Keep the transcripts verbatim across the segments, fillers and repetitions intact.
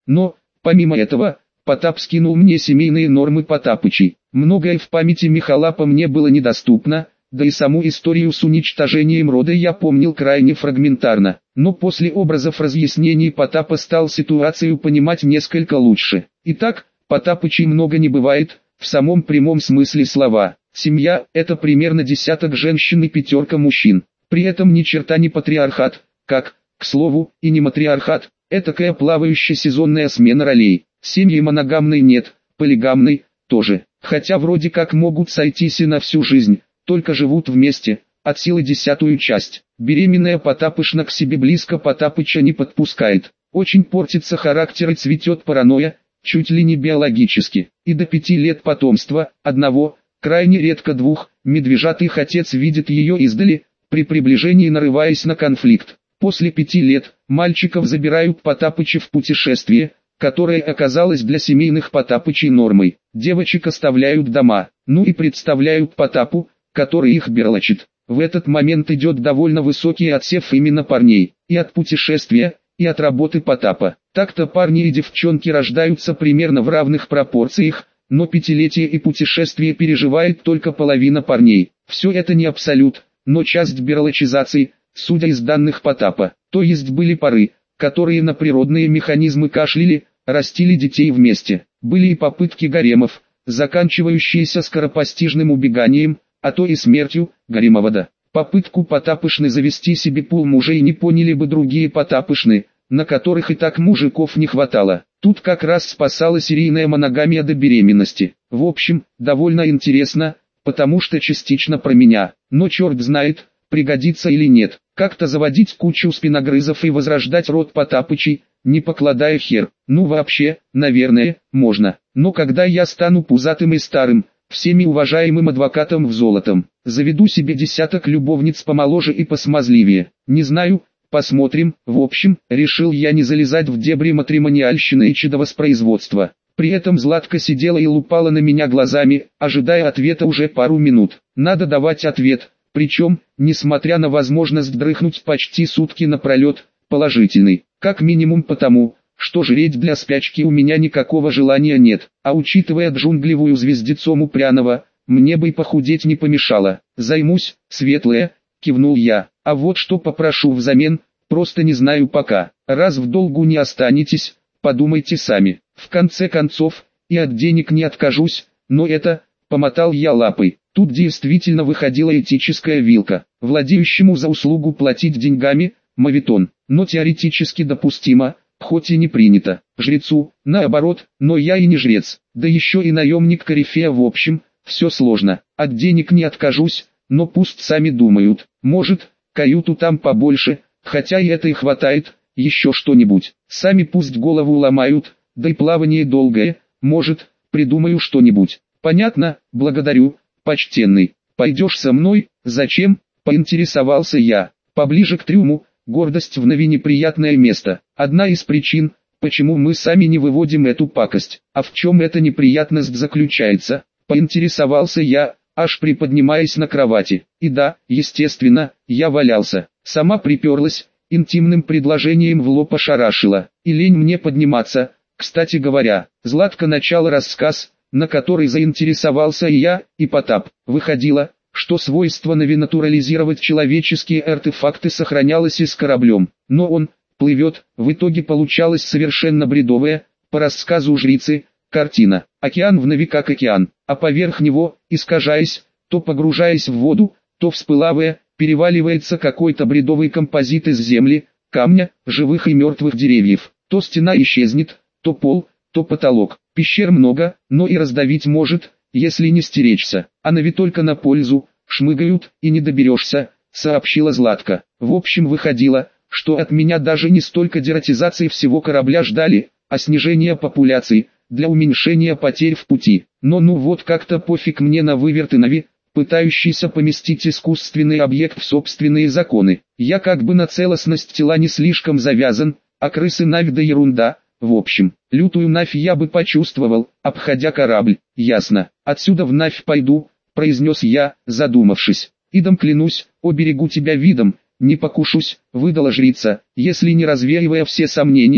Но, помимо этого, Потап скинул мне семейные нормы Потапычей. Многое в памяти Михалапа мне было недоступно, да и саму историю с уничтожением рода я помнил крайне фрагментарно. Но после образов разъяснений Потапа стал ситуацию понимать несколько лучше. Итак, Потапычей много не бывает, в самом прямом смысле слова. Семья – это примерно десяток женщин и пятерка мужчин. При этом ни черта не патриархат, как, к слову, и не матриархат, этакая плавающая сезонная смена ролей. Семьи моногамной нет, полигамной тоже, хотя вроде как могут сойтись и на всю жизнь, только живут вместе, от силы десятую часть. Беременная Потапышна к себе близко Потапыча не подпускает. Очень портится характер и цветет паранойя, чуть ли не биологически. И до пяти лет потомства, одного, крайне редко двух, медвежатый отец видит ее издали, при приближении нарываясь на конфликт. После пяти лет, мальчиков забирают Потапыча в путешествие, которое оказалось для семейных Потапычей нормой. Девочек оставляют дома, ну и представляют Потапу, который их берлочит. В этот момент идет довольно высокий отсев именно парней, и от путешествия, и от работы Потапа. Так-то парни и девчонки рождаются примерно в равных пропорциях, но пятилетие и путешествие переживает только половина парней. Все это не абсолют, но часть берлочизации, судя из данных Потапа, то есть были пары, которые на природные механизмы кашляли, растили детей вместе. Были и попытки гаремов, заканчивающиеся скоропостижным убеганием, а то и смертью, гаремовода. Попытку Потапышны завести себе пул мужей не поняли бы другие Потапышны, на которых и так мужиков не хватало. Тут как раз спасала серийная моногамия до беременности. В общем, довольно интересно, потому что частично про меня, но черт знает, пригодится или нет. Как-то заводить кучу спиногрызов и возрождать род Потапычей, не покладая хер. Ну вообще, наверное, можно. Но когда я стану пузатым и старым, всеми уважаемым адвокатом в золотом, заведу себе десяток любовниц помоложе и посмазливее. Не знаю, посмотрим. В общем, решил я не залезать в дебри матримониальщины и чудовоспроизводства. При этом Златка сидела и лупала на меня глазами, ожидая ответа уже пару минут. Надо давать ответ, причем, несмотря на возможность дрыхнуть почти сутки напролет, положительный. Как минимум потому, что жреть для спячки у меня никакого желания нет, а учитывая джунглевую звездецом упряного, мне бы и похудеть не помешало. Займусь, светлая, кивнул я, а вот что попрошу взамен, просто не знаю пока. Раз в долгу не останетесь, подумайте сами. В конце концов, и от денег не откажусь, но это, помотал я лапой. Тут действительно выходила этическая вилка. Владеющему за услугу платить деньгами, моветон, но теоретически допустимо, хоть и не принято. Жрецу, наоборот, но я и не жрец, да еще и наемник корифея. В общем, все сложно. От денег не откажусь, но пусть сами думают. Может, каюту там побольше, хотя и это и хватает, еще что-нибудь. Сами пусть голову ломают, да и плавание долгое, может, придумаю что-нибудь. Понятно, благодарю, почтенный. Пойдешь со мной? Зачем? Поинтересовался я. Поближе к трюму, гордость вновь неприятное место. Одна из причин, почему мы сами не выводим эту пакость. А в чем эта неприятность заключается? Поинтересовался я, аж приподнимаясь на кровати. И да, естественно, я валялся. Сама приперлась, интимным предложением в лоб ошарашила. И лень мне подниматься. Кстати говоря, Златка начала рассказ, на который заинтересовался и я, и Потап. Выходило, что свойство навинатурализировать человеческие артефакты сохранялось и с кораблем. Но он плывет, в итоге получалось совершенно бредовая, по рассказу жрицы, картина. Океан вновь как океан, а поверх него, искажаясь, то погружаясь в воду, то всплывая, переваливается какой-то бредовый композит из земли, камня, живых и мертвых деревьев. То стена исчезнет, то пол, то потолок. Пещер много, но и раздавить может, если не стеречься. А нави только на пользу, шмыгают, и не доберешься, сообщила Златка. В общем выходило, что от меня даже не столько дератизации всего корабля ждали, а снижения популяции, для уменьшения потерь в пути. Но ну вот как-то пофиг мне на выверты нави, пытающийся поместить искусственный объект в собственные законы. Я как бы на целостность тела не слишком завязан, а крысы нави да ерунда. В общем, лютую навь я бы почувствовал, обходя корабль. Ясно, отсюда в навь пойду, произнес я, задумавшись. Идом клянусь, оберегу тебя видом, не покушусь, выдала жрица, если не развеивая все сомнения,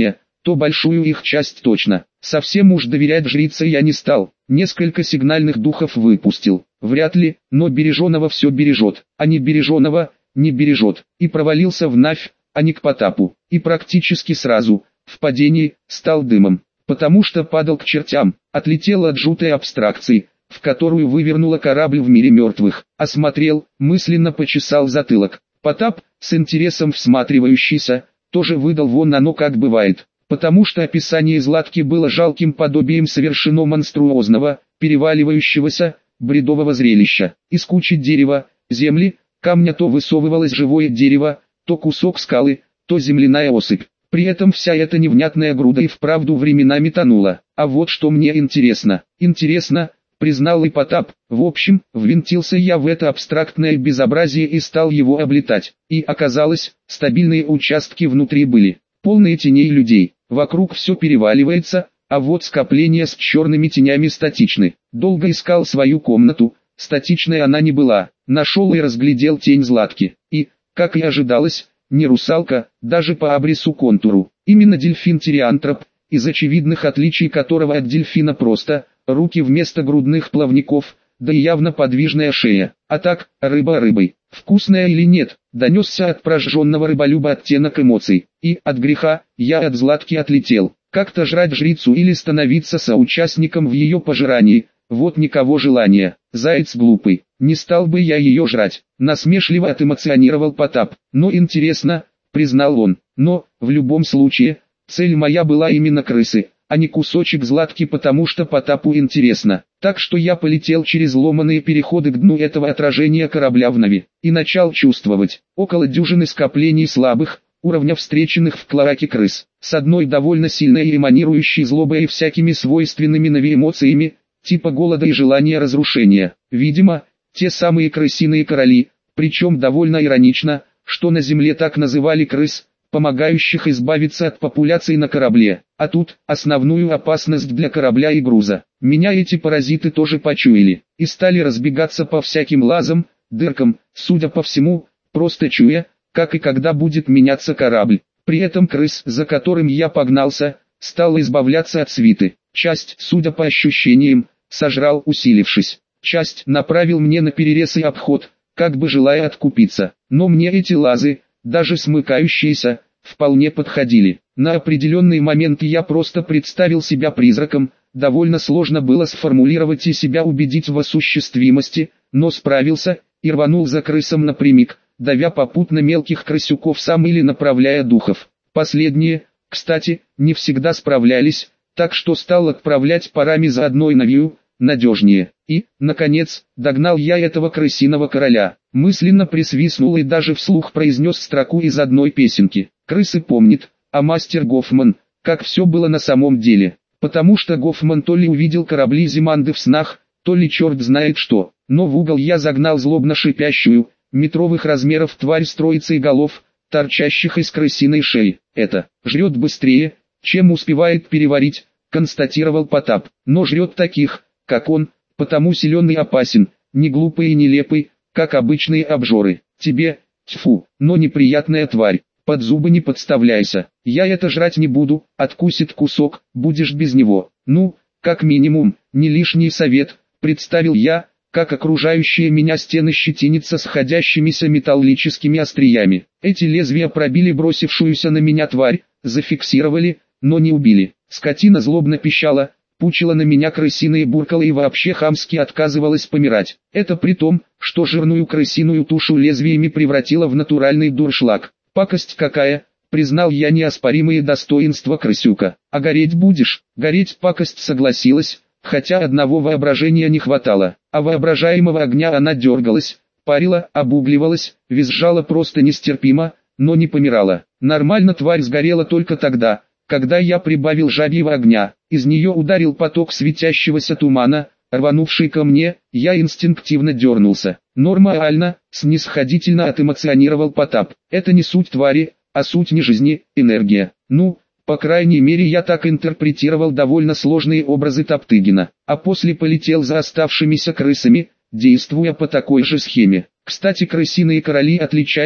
то большую их часть точно. Совсем уж доверять жрице я не стал, несколько сигнальных духов выпустил. Вряд ли, но береженого все бережет, а не береженого не бережет. И провалился в Навь, а не к Потапу. И практически сразу, в падении, стал дымом. Потому что падал к чертям, отлетел от жутой абстракции, в которую вывернула корабль в мире мертвых. Осмотрел, мысленно почесал затылок. Потап, с интересом всматривающийся, тоже выдал вон оно как бывает. Потому что описание Златки было жалким подобием совершенно монструозного, переваливающегося, бредового зрелища. Из кучи дерева, земли, камня то высовывалось живое дерево, то кусок скалы, то земляная осыпь. При этом вся эта невнятная груда и вправду временами тонула. А вот что мне интересно. Интересно, признал и Потап. В общем, ввинтился я в это абстрактное безобразие и стал его облетать. И оказалось, стабильные участки внутри были, полные теней людей. Вокруг все переваливается, а вот скопления с черными тенями статичны. Долго искал свою комнату, статичной она не была. Нашел и разглядел тень Златки. И, как и ожидалось, не русалка, даже по абрису-контуру. Именно дельфин-тириантроп, из очевидных отличий которого от дельфина просто руки вместо грудных плавников, да и явно подвижная шея. А так, рыба рыбой. Вкусная или нет, донесся от прожженного рыболюба оттенок эмоций. И, от греха, я от Златки отлетел. Как-то жрать жрицу или становиться соучастником в ее пожирании, вот никого желания. Заяц глупый, не стал бы я ее жрать. Насмешливо отэмоционировал Потап. Но интересно, признал он. Но, в любом случае, цель моя была именно крысы, а не кусочек Златки, потому что Потапу интересно. Так что я полетел через ломаные переходы к дну этого отражения корабля в Нави, и начал чувствовать около дюжины скоплений слабых, уровня встреченных в клоаке крыс, с одной довольно сильной и эманирующей злобой и всякими свойственными Нави эмоциями, типа голода и желания разрушения. Видимо, те самые крысиные короли, причем довольно иронично, что на земле так называли крыс, помогающих избавиться от популяций на корабле. А тут, основную опасность для корабля и груза. Меня эти паразиты тоже почуяли, и стали разбегаться по всяким лазам, дыркам, судя по всему, просто чуя, как и когда будет меняться корабль. При этом крыс, за которым я погнался, стал избавляться от свиты. Часть, судя по ощущениям, сожрал, усилившись. Часть направил мне на перерез и обход, как бы желая откупиться. Но мне эти лазы, даже смыкающиеся, вполне подходили. На определенный момент я просто представил себя призраком, довольно сложно было сформулировать и себя убедить в осуществимости, но справился, и рванул за крысом напрямик, давя попутно мелких крысюков сам или направляя духов. Последние, кстати, не всегда справлялись, так что стал отправлять парами за одной Навью, надежнее. И, наконец, догнал я этого крысиного короля. Мысленно присвистнул и даже вслух произнес строку из одной песенки. Крысы помнит, а мастер Гофман, как все было на самом деле. Потому что Гофман то ли увидел корабли Зиманды в снах, то ли черт знает что. Но в угол я загнал злобно шипящую, метровых размеров тварь с троицей голов, торчащих из крысиной шеи. Это, жрет быстрее, чем успевает переварить, констатировал Потап. Но жрет таких, как он, потому силен и опасен, не глупый и нелепый, как обычные обжоры. Тебе, тьфу, но неприятная тварь, под зубы не подставляйся. Я это жрать не буду, откусит кусок, будешь без него. Ну, как минимум, не лишний совет, представил я, как окружающие меня стены щетинятся сходящимися металлическими остриями. Эти лезвия пробили бросившуюся на меня тварь, зафиксировали, но не убили. Скотина злобно пищала, пучила на меня крысиные буркала и вообще хамски отказывалась помирать. Это при том, что жирную крысиную тушу лезвиями превратила в натуральный дуршлаг. Пакость какая, признал я неоспоримые достоинства крысюка. А гореть будешь? Гореть пакость согласилась, хотя одного воображения не хватало. А воображаемого огня она дергалась, парила, обугливалась, визжала просто нестерпимо, но не помирала. Нормально тварь сгорела только тогда, когда я прибавил жабьего огня. Из нее ударил поток светящегося тумана, рванувший ко мне, я инстинктивно дернулся. Нормально, снисходительно отэмоционировал Потап. Это не суть твари, а суть не жизни, энергия. Ну, по крайней мере я так интерпретировал довольно сложные образы Топтыгина. А после полетел за оставшимися крысами, действуя по такой же схеме. Кстати, крысиные короли отличались,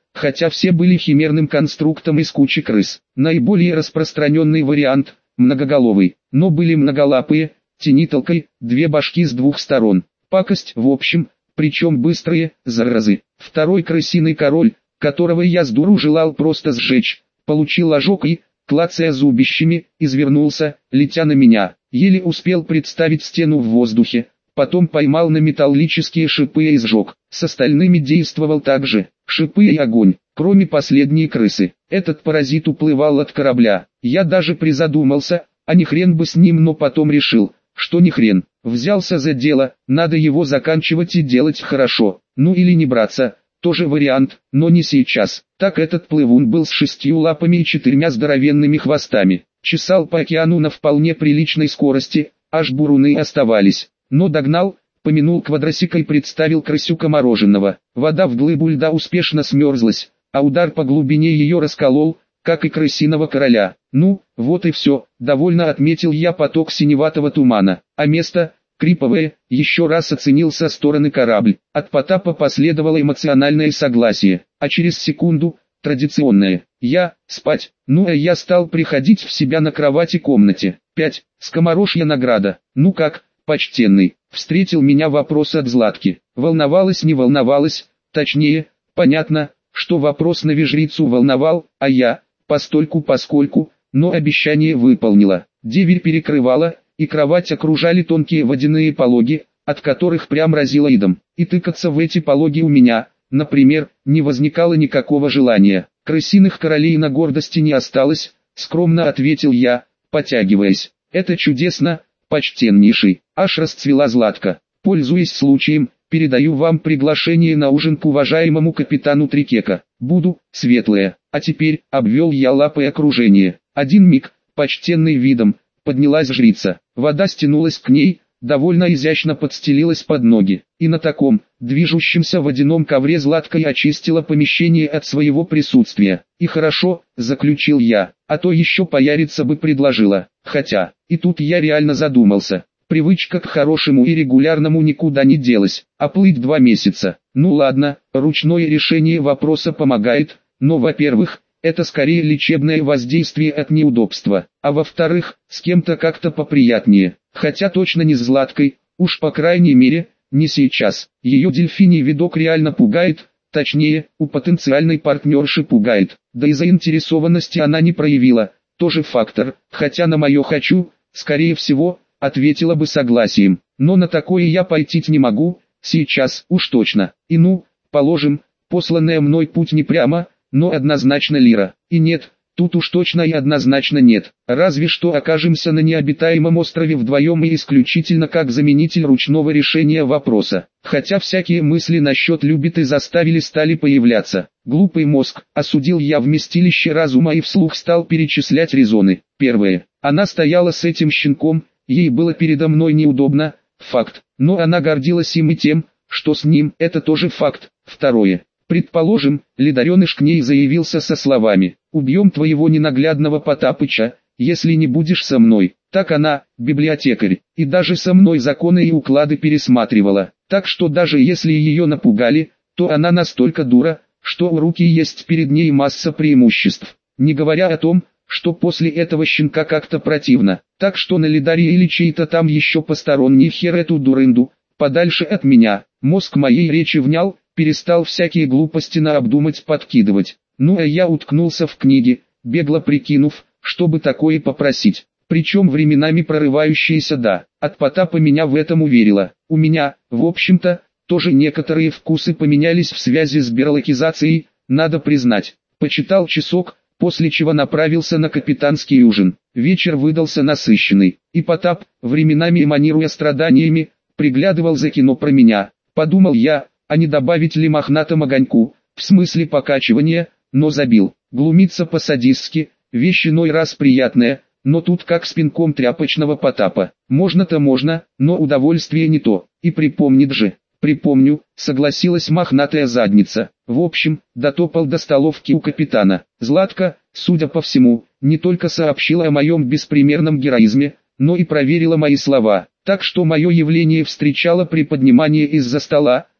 хотя все были химерным конструктом из кучи крыс. Наиболее распространенный вариант – многоголовый, но были многолапые, тениталкой, две башки с двух сторон. Пакость в общем, причем быстрые, заразы. Второй крысиный король, которого я с дуру желал просто сжечь, получил ожог и, клацая зубищами, извернулся, летя на меня. Еле успел представить стену в воздухе, потом поймал на металлические шипы и сжег. С остальными действовал так же, шипы и огонь, кроме последней крысы. Этот паразит уплывал от корабля. Я даже призадумался, а не хрен бы с ним, но потом решил, что не хрен. Взялся за дело, надо его заканчивать и делать хорошо. Ну или не браться, тоже вариант, но не сейчас. Так этот плывун был с шестью лапами и четырьмя здоровенными хвостами. Чесал по океану на вполне приличной скорости, аж буруны оставались. Но догнал, помянул квадросика и представил крысюка мороженого. Вода в глыбу льда успешно смерзлась, а удар по глубине ее расколол, как и крысиного короля. Ну, вот и все, довольно отметил я поток синеватого тумана. А место, криповое, еще раз оценил со стороны корабль. От Потапа последовало эмоциональное согласие, а через секунду, традиционное. Я, спать. Ну а я стал приходить в себя на кровати комнате. пять. Скоморожья награда. Ну как, почтенный? Встретил меня вопрос от Златки. Волновалась, не волновалась, точнее, понятно, что вопрос новижрицу волновал, а я, постольку-поскольку, но обещание выполнила. Деверь перекрывала, и кровать окружали тонкие водяные пологи, от которых прям разило идом. И тыкаться в эти пологи у меня, например, не возникало никакого желания. Крысиных королей на гордости не осталось, скромно ответил я, потягиваясь. Это чудесно, почтеннейший. Аж расцвела Златка. Пользуясь случаем, передаю вам приглашение на ужин к уважаемому капитану Трикека. Буду, светлая. А теперь, обвел я лапой окружение. Один миг, почтенный видом, поднялась жрица. Вода стянулась к ней, довольно изящно подстелилась под ноги. И на таком, движущемся водяном ковре Златка очистила помещение от своего присутствия. И хорошо, заключил я, а то еще пояриться бы предложила. Хотя, и тут я реально задумался. Привычка к хорошему и регулярному никуда не делась, а плыть два месяца. Ну ладно, ручное решение вопроса помогает, но во-первых, это скорее лечебное воздействие от неудобства, а во-вторых, с кем-то как-то поприятнее, хотя точно не с Златкой, уж по крайней мере, не сейчас. Ее дельфиний видок реально пугает, точнее, у потенциальной партнерши пугает, да и заинтересованности она не проявила, тоже фактор, хотя на мое «хочу», скорее всего, ответила бы согласием, но на такое я пойти не могу, сейчас уж точно. И ну, положим, посланная мной путь не прямо, но однозначно лира. И нет, тут уж точно и однозначно нет. Разве что окажемся на необитаемом острове вдвоем и исключительно как заменитель ручного решения вопроса. Хотя всякие мысли насчет любит и заставили стали появляться. Глупый мозг, осудил я вместилище разума и вслух стал перечислять резоны. Первое. Она стояла с этим щенком. Ей было передо мной неудобно, факт, но она гордилась им и тем, что с ним, это тоже факт. Второе. Предположим, ледореныш к ней заявился со словами: «Убьем твоего ненаглядного Потапыча, если не будешь со мной». Так она, библиотекарь, и даже со мной законы и уклады пересматривала, так что даже если ее напугали, то она настолько дура, что у руки есть перед ней масса преимуществ, не говоря о том, что после этого щенка как-то противно, так что на лидаре или чей-то там еще посторонний хер эту дурынду, подальше от меня. Мозг моей речи внял, перестал всякие глупости на обдумать подкидывать. Ну а я уткнулся в книги, бегло прикинув, чтобы такое попросить. Причем временами прорывающееся «да». От Потапа меня в этом уверило. У меня, в общем-то, тоже некоторые вкусы поменялись в связи с берлокизацией, надо признать. Почитал часок, после чего направился на капитанский ужин. Вечер выдался насыщенный, и Потап, временами эманируя страданиями, приглядывал за кино про меня. Подумал я, а не добавить ли мохнатому огоньку, в смысле покачивания, но забил. Глумиться по-садистски, вещь иной раз приятная, но тут как с пинком тряпочного Потапа. Можно-то можно, но удовольствие не то, и припомнит же. «Припомню», — согласилась мохнатая задница. В общем, дотопал до столовки у капитана. Златка, судя по всему, не только сообщила о моем беспримерном героизме, но и проверила мои слова. Так что мое явление встречало приподнимание из-за стола,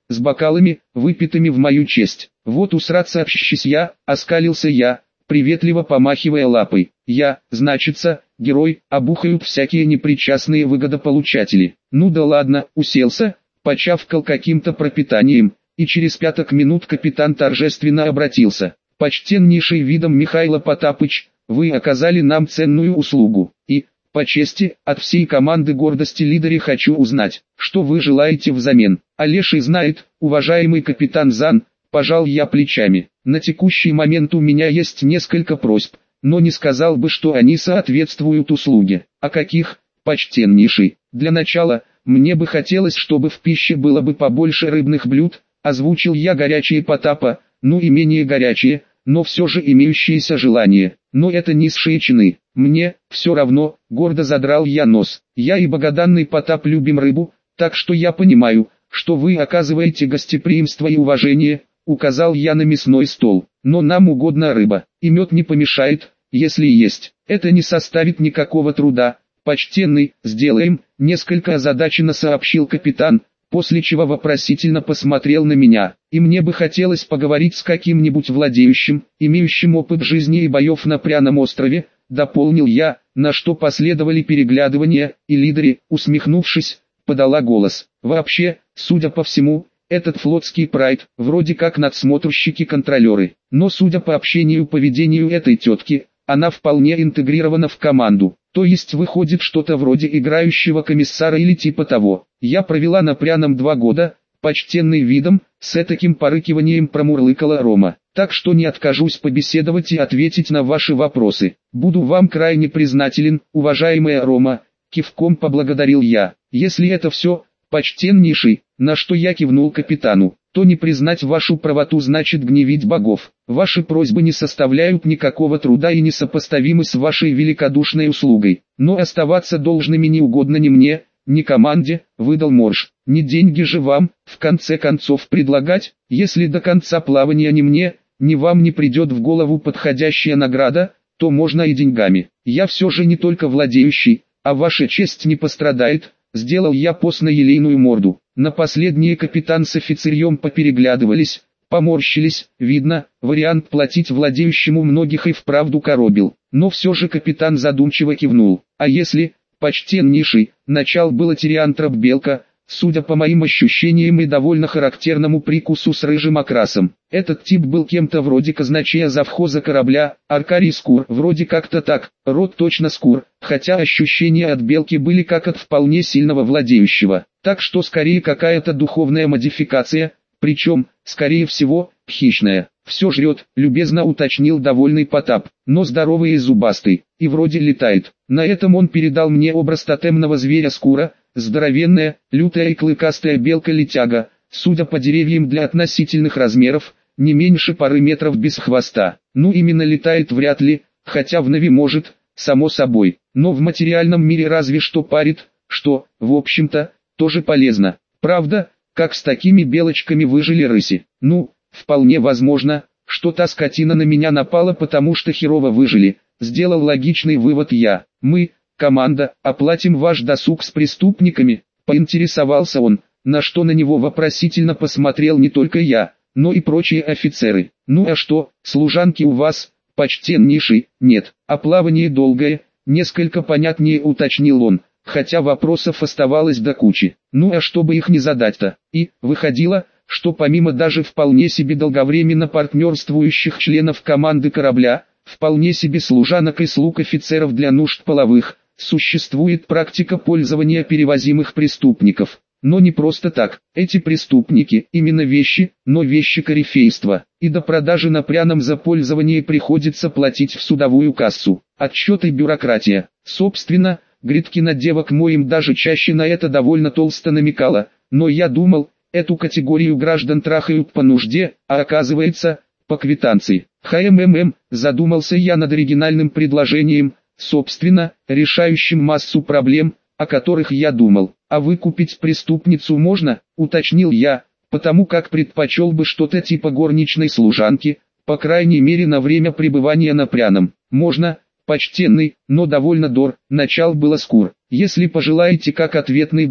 с бокалами, выпитыми в мою честь. Вот усраться общись я, оскалился я, приветливо помахивая лапой. Я, значится, герой, обухают всякие непричастные выгодополучатели. Ну да ладно, уселся, почавкал каким-то пропитанием, и через пяток минут капитан торжественно обратился. Почтеннейший видом Михаил Потапыч, вы оказали нам ценную услугу, и, по чести, от всей команды гордости лидере хочу узнать, что вы желаете взамен. А леший знает, уважаемый капитан Зан, пожал я плечами. На текущий момент у меня есть несколько просьб, но не сказал бы, что они соответствуют услуге. А каких, почтеннейший? Для начала, мне бы хотелось, чтобы в пище было бы побольше рыбных блюд, озвучил я горячие Потапа, ну и менее горячие, но все же имеющиеся желания. Но это низшие чины. Мне, все равно, гордо задрал я нос. Я и богоданный Потап любим рыбу, так что я понимаю, что вы оказываете гостеприимство и уважение, указал я на мясной стол. Но нам угодна рыба, и мед не помешает, если есть. Это не составит никакого труда. Почтенный, сделаем, несколько озадаченно сообщил капитан, после чего вопросительно посмотрел на меня. И мне бы хотелось поговорить с каким-нибудь владеющим, имеющим опыт жизни и боев на пряном острове, дополнил я, на что последовали переглядывания, и Лидери, усмехнувшись, подала голос. Вообще, судя по всему, этот флотский прайд, вроде как надсмотрщики-контролеры, но судя по общению и поведению этой тетки, она вполне интегрирована в команду, то есть выходит что-то вроде играющего комиссара или типа того. Я провела на пряном два года, почтенный видом, с этаким порыкиванием промурлыкала Рома, так что не откажусь побеседовать и ответить на ваши вопросы. Буду вам крайне признателен, уважаемая Рома, кивком поблагодарил я. Если это все, почтеннейший, на что я кивнул капитану, то не признать вашу правоту значит гневить богов. Ваши просьбы не составляют никакого труда и несопоставимы с вашей великодушной услугой, но оставаться должными не угодно ни мне, ни команде, выдал Морж. Не деньги же вам, в конце концов, предлагать, если до конца плавания ни мне, ни вам не придет в голову подходящая награда, то можно и деньгами. Я все же не только владеющий, а ваша честь не пострадает, сделал я постно-елейную морду. На последнее капитан с офицерьем попереглядывались, поморщились, видно, вариант платить владеющему многих и вправду коробил. Но все же капитан задумчиво кивнул. А если, почтеннейший, начал было Тириантроп Белка, судя по моим ощущениям и довольно характерному прикусу с рыжим окрасом. Этот тип был кем-то вроде казначея завхоза корабля, Аркарий Скур, вроде как-то так, род точно Скур, хотя ощущения от Белки были как от вполне сильного владеющего. Так что скорее какая-то духовная модификация, причем, скорее всего, хищная. Все жрет, любезно уточнил довольный Потап, но здоровый и зубастый, и вроде летает. На этом он передал мне образ тотемного зверя Скура, здоровенная, лютая и клыкастая белка-летяга, судя по деревьям для относительных размеров, не меньше пары метров без хвоста. Ну именно летает вряд ли, хотя в Нави может, само собой, но в материальном мире разве что парит, что, в общем-то, тоже полезно. Правда, как с такими белочками выжили рыси? Ну, вполне возможно, что та скотина на меня напала, потому что херово выжили, сделал логичный вывод я. Мы, команда, оплатим ваш досуг с преступниками, поинтересовался он, на что на него вопросительно посмотрел не только я, но и прочие офицеры. Ну а что, служанки у вас, почтеннейший, нет, а плавание долгое, несколько понятнее уточнил он, хотя вопросов оставалось до кучи. Ну а чтобы их не задать-то, и, выходило, что помимо даже вполне себе долговременно партнерствующих членов команды корабля, вполне себе служанок и слуг офицеров для нужд половых, существует практика пользования перевозимых преступников. Но не просто так, эти преступники именно вещи, но вещи корифейства, и до продажи на пряном за пользование приходится платить в судовую кассу. Отчет и бюрократия. Собственно, Гриткина девок моим даже чаще на это довольно толсто намекала, но я думал, эту категорию граждан трахают по нужде, а оказывается, по квитанции. ХММ, задумался я над оригинальным предложением, собственно, решающим массу проблем, о которых я думал. А выкупить преступницу можно, уточнил я, потому как предпочел бы что-то типа горничной служанки, по крайней мере на время пребывания на пряном. Можно, почтенный, но довольно дор, начал было Скур. Если пожелаете как ответный дар,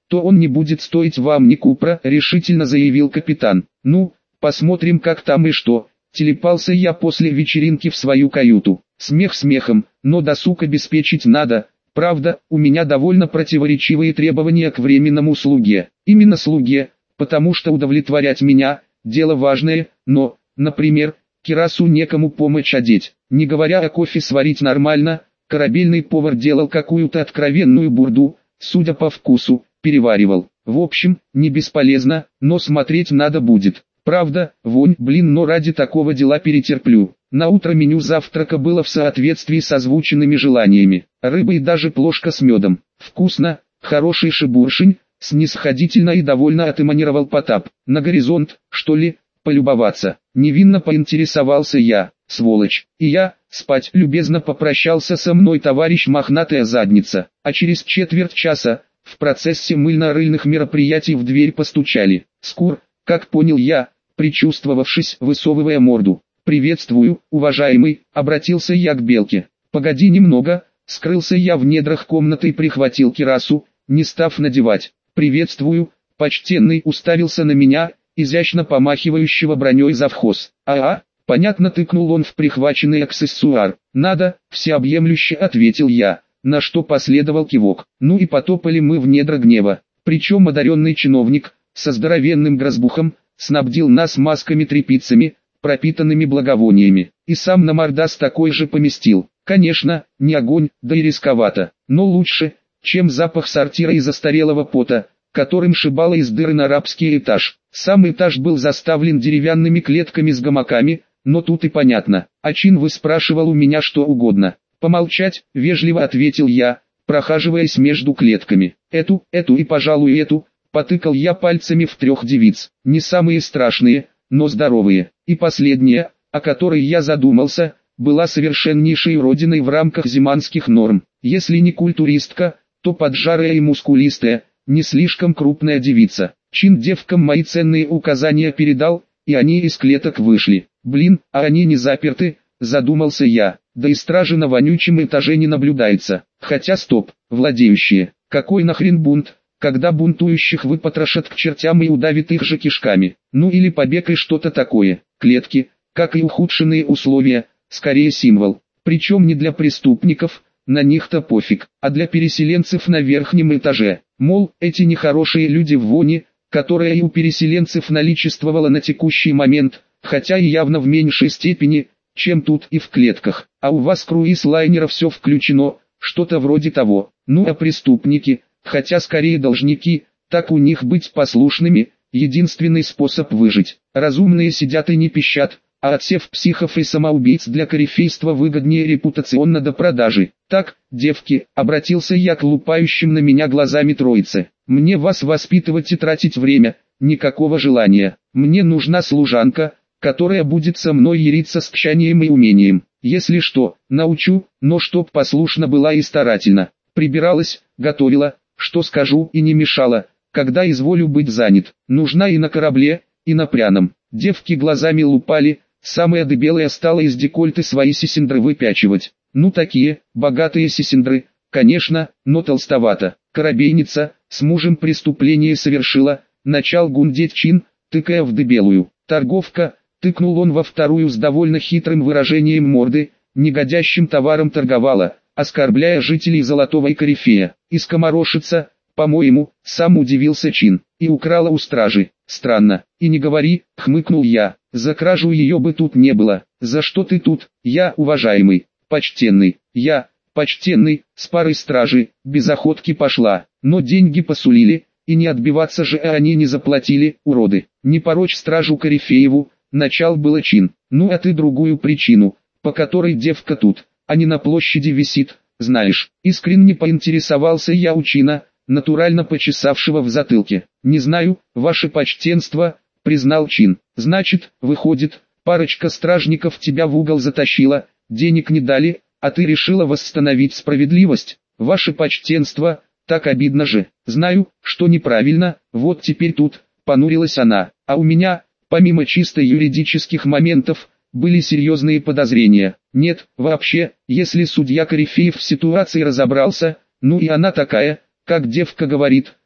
то он не будет стоить вам ни купра, решительно заявил капитан. Ну, посмотрим как там и что. Телепался я после вечеринки в свою каюту. Смех смехом, но досуг обеспечить надо. Правда, у меня довольно противоречивые требования к временному слуге. Именно слуге, потому что удовлетворять меня – дело важное, но, например, кирасу некому помочь одеть. Не говоря о кофе сварить нормально, корабельный повар делал какую-то откровенную бурду, судя по вкусу, переваривал. В общем, не бесполезно, но смотреть надо будет. Правда, вонь, блин, но ради такого дела перетерплю. На утро меню завтрака было в соответствии с озвученными желаниями. Рыба и даже плошка с медом. Вкусно, хороший шебуршень, снисходительно и довольно отэманировал Потап. На горизонт, что ли, полюбоваться? Невинно поинтересовался я, сволочь. И я, спать, любезно попрощался со мной товарищ мохнатая задница. А через четверть часа, в процессе мыльно-рыльных мероприятий в дверь постучали. Скур, как понял я, причувствовавшись, высовывая морду. «Приветствую, уважаемый», — обратился я к Белке. «Погоди немного», — скрылся я в недрах комнаты и прихватил кирасу, не став надевать. «Приветствую», — почтенный уставился на меня, изящно помахивающего броней завхоз. «А-а», — понятно тыкнул он в прихваченный аксессуар. «Надо», — всеобъемлюще ответил я, на что последовал кивок. Ну и потопали мы в недра гнева. Причем одаренный чиновник, со здоровенным грозбухом, снабдил нас масками-тряпицами, пропитанными благовониями, и сам на мордас такой же поместил. Конечно, не огонь, да и рисковато, но лучше, чем запах сортира и застарелого пота, которым шибало из дыры на рабский этаж. Сам этаж был заставлен деревянными клетками с гамаками, но тут и понятно. А чин выспрашивал у меня что угодно. «Помолчать», — вежливо ответил я, прохаживаясь между клетками. «Эту, эту и, пожалуй, эту», — потыкал я пальцами в трех девиц. Не самые страшные, но здоровые. И последняя, о которой я задумался, была совершеннейшей родиной в рамках зиманских норм. Если не культуристка, то поджарая и мускулистая, не слишком крупная девица. Чин девкам мои ценные указания передал, и они из клеток вышли. Блин, а они не заперты, задумался я. Да и стражи на вонючем этаже не наблюдается. Хотя стоп, владеющие, какой нахрен бунт, когда бунтующих выпотрошат к чертям и удавят их же кишками. Ну или побег и что-то такое. Клетки, как и ухудшенные условия, скорее символ. Причем не для преступников, на них-то пофиг, а для переселенцев на верхнем этаже. Мол, эти нехорошие люди в воне, которая и у переселенцев наличествовала на текущий момент, хотя и явно в меньшей степени, чем тут и в клетках. А у вас круиз лайнера все включено, что-то вроде того. Ну а преступники, хотя скорее должники, так у них быть послушными, единственный способ выжить. Разумные сидят и не пищат, а отсев психов и самоубийц для корифейства выгоднее репутационно до продажи. Так, девки, обратился я к лупающим на меня глазами троице. Мне вас воспитывать и тратить время, никакого желания. Мне нужна служанка, которая будет со мной яриться с тщанием и умением. Если что, научу, но чтоб послушна была и старательно. Прибиралась, готовила, что скажу и не мешала, когда изволю быть занят. Нужна и на корабле, и на пряном. Девки глазами лупали, самая дебелая стала из декольты свои сисендры выпячивать. Ну такие, богатые сисендры, конечно, но толстовато. Корабейница, с мужем преступление совершила, начал гундеть чин, тыкая в дебелую. Торговка, тыкнул он во вторую с довольно хитрым выражением морды, негодящим товаром торговала, оскорбляя жителей Золотого Корифея. И скоморошится, по-моему, сам удивился чин, и украла у стражи. Странно, и не говори, хмыкнул я, за кражу ее бы тут не было. За что ты тут? Я, уважаемый, почтенный, я, почтенный, с парой стражи, без охотки пошла, но деньги посулили, и не отбиваться же они не заплатили, уроды. Не порочь стражу Корифееву, начал было чин. Ну а ты другую причину, по которой девка тут, а не на площади висит, знаешь. Искренне поинтересовался я у чина, натурально почесавшего в затылке. Не знаю, ваше почтенство, признал чин. Значит, выходит, парочка стражников тебя в угол затащила, денег не дали, а ты решила восстановить справедливость. Ваше почтенство, так обидно же. Знаю, что неправильно, вот теперь тут, понурилась она. А у меня, помимо чисто юридических моментов, были серьезные подозрения. Нет, вообще, если судья Корифеев в ситуации разобрался, ну и она такая, как девка говорит,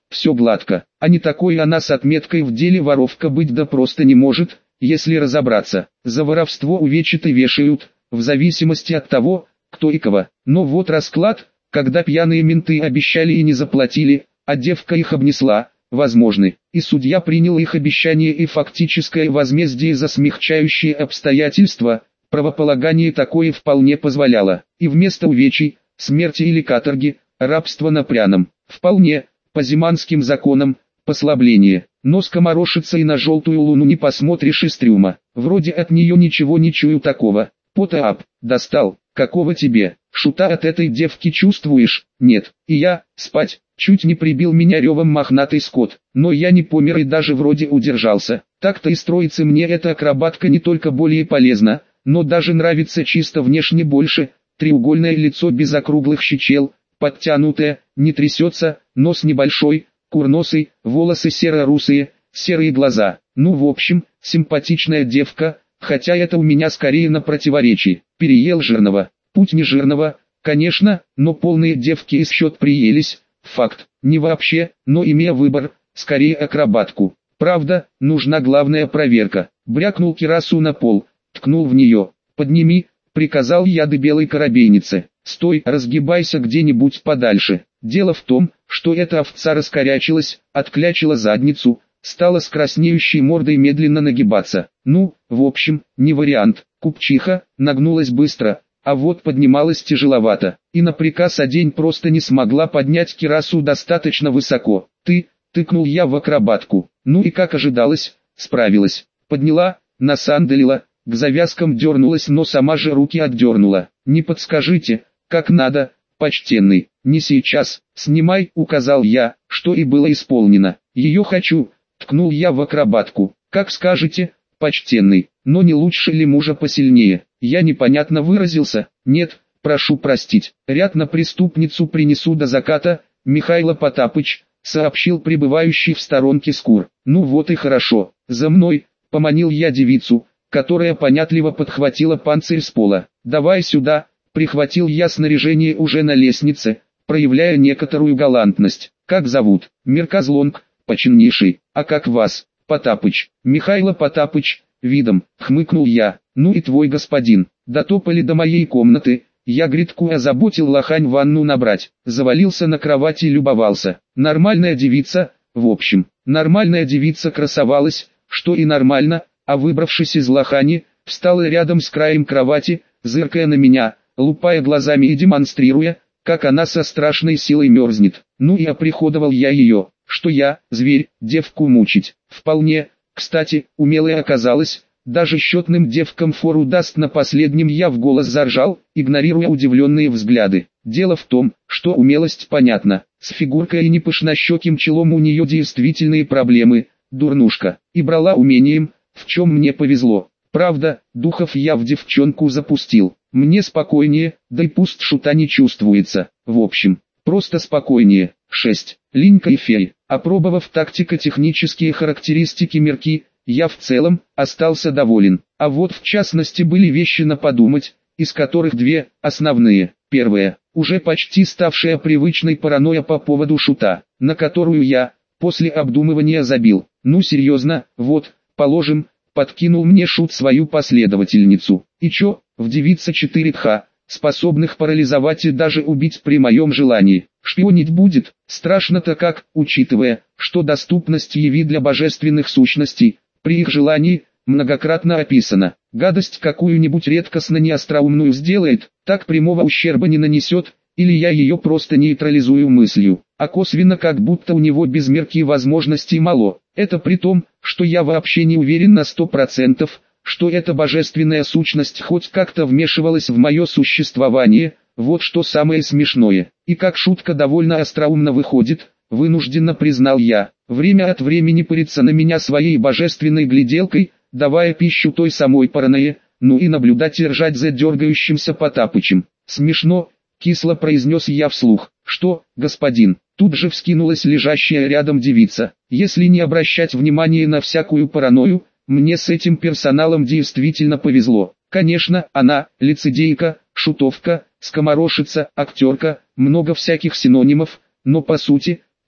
все гладко, а не такой она с отметкой в деле воровка быть да просто не может, если разобраться. За воровство увечат и вешают, в зависимости от того, кто и кого. Но вот расклад, когда пьяные менты обещали и не заплатили, а девка их обнесла, возможны, и судья принял их обещание и фактическое возмездие за смягчающие обстоятельства. Правополагание такое вполне позволяло, и вместо увечий, смерти или каторги, рабство на пряном. Вполне, по зиманским законам, послабление. Но скоморошиться и на желтую луну не посмотришь из трюма. Вроде от нее ничего не чую такого. Пота-ап, достал, какого тебе? Шута от этой девки чувствуешь? Нет, и я, спать, чуть не прибил меня ревом мохнатый скот. Но я не помер и даже вроде удержался. Так-то и строится мне эта акробатка не только более полезна, но даже нравится чисто внешне больше. Треугольное лицо без округлых щечел, подтянутое, не трясется, нос небольшой, курносый, волосы серо-русые, серые глаза. Ну в общем, симпатичная девка, хотя это у меня скорее на противоречии. Переел жирного, путь не жирного, конечно, но полные девки из счет приелись. Факт, не вообще, но имея выбор, скорее акробатку. Правда, нужна главная проверка. Брякнул кирасу на пол, ткнул в нее. «Подними», — приказал я дебелой корабейнице. «Стой, разгибайся где-нибудь подальше». Дело в том, что эта овца раскорячилась, отклячила задницу, стала с краснеющей мордой медленно нагибаться. Ну, в общем, не вариант. Купчиха нагнулась быстро, а вот поднималась тяжеловато, и на приказ одень просто не смогла поднять кирасу достаточно высоко. «Ты», — тыкнул я в акробатку. Ну и как ожидалось, справилась. Подняла, насандалила, к завязкам дернулась, но сама же руки отдернула. «Не подскажите, как надо, почтенный?» «Не сейчас, снимай», — указал я, что и было исполнено. «Ее хочу», — ткнул я в акробатку. «Как скажете, почтенный, но не лучше ли мужа посильнее?» Я непонятно выразился. «Нет, прошу простить, ряд на преступницу принесу до заката, Михайло Потапыч», — сообщил пребывающий в сторонке Скур. «Ну вот и хорошо, за мной», — поманил я девицу, которая понятливо подхватила панцирь с пола. «Давай сюда», — прихватил я снаряжение уже на лестнице, проявляя некоторую галантность. «Как зовут?» «Меркозлонг, починнейший». «А как вас?» «Потапыч». «Михайло Потапыч», видом, хмыкнул я. «Ну и твой господин». Дотопали до моей комнаты, я грядку озаботил лохань ванну набрать, завалился на кровати и любовался. Нормальная девица, в общем, нормальная девица красовалась, что и нормально, а выбравшись из лохани, встала рядом с краем кровати, зыркая на меня, лупая глазами и демонстрируя, как она со страшной силой мерзнет. Ну и оприходовал я ее, что я, зверь, девку мучить. Вполне, кстати, умелая оказалась, даже счетным девкам фору даст. На последнем я в голос заржал, игнорируя удивленные взгляды. Дело в том, что умелость понятна, с фигуркой и непышнощеким челом у нее действительные проблемы, дурнушка, и брала умением, в чем мне повезло. Правда, духов я в девчонку запустил. Мне спокойнее, да и пусть шута не чувствуется. В общем, просто спокойнее. шесть. Линька и фей. Опробовав тактико-технические характеристики мерки, я в целом остался доволен. А вот в частности были вещи на подумать, из которых две основные. Первая, уже почти ставшая привычной паранойя по поводу шута, на которую я, после обдумывания забил. Ну серьезно, вот, положим, подкинул мне шут свою последовательницу. И чё, в девица четыре тха, способных парализовать и даже убить при моем желании. Шпионить будет, страшно-то как, учитывая, что доступность Яви для божественных сущностей, при их желании, многократно описана. Гадость какую-нибудь редкостно неостроумную сделает, так прямого ущерба не нанесет, или я ее просто нейтрализую мыслью, а косвенно как будто у него без мерки возможностей мало. Это при том, что я вообще не уверен на сто процентов, что эта божественная сущность хоть как-то вмешивалась в мое существование. Вот что самое смешное, и как шутка довольно остроумно выходит, вынужденно признал я, время от времени пырится на меня своей божественной гляделкой, давая пищу той самой паранойе, ну и наблюдать и ржать за дергающимся Потапычем. Смешно, кисло произнес я вслух. Что, господин? Тут же вскинулась лежащая рядом девица. Если не обращать внимания на всякую паранойю, мне с этим персоналом действительно повезло. Конечно, она, лицедейка, шутовка, скоморошица, актерка, много всяких синонимов, но по сути, так,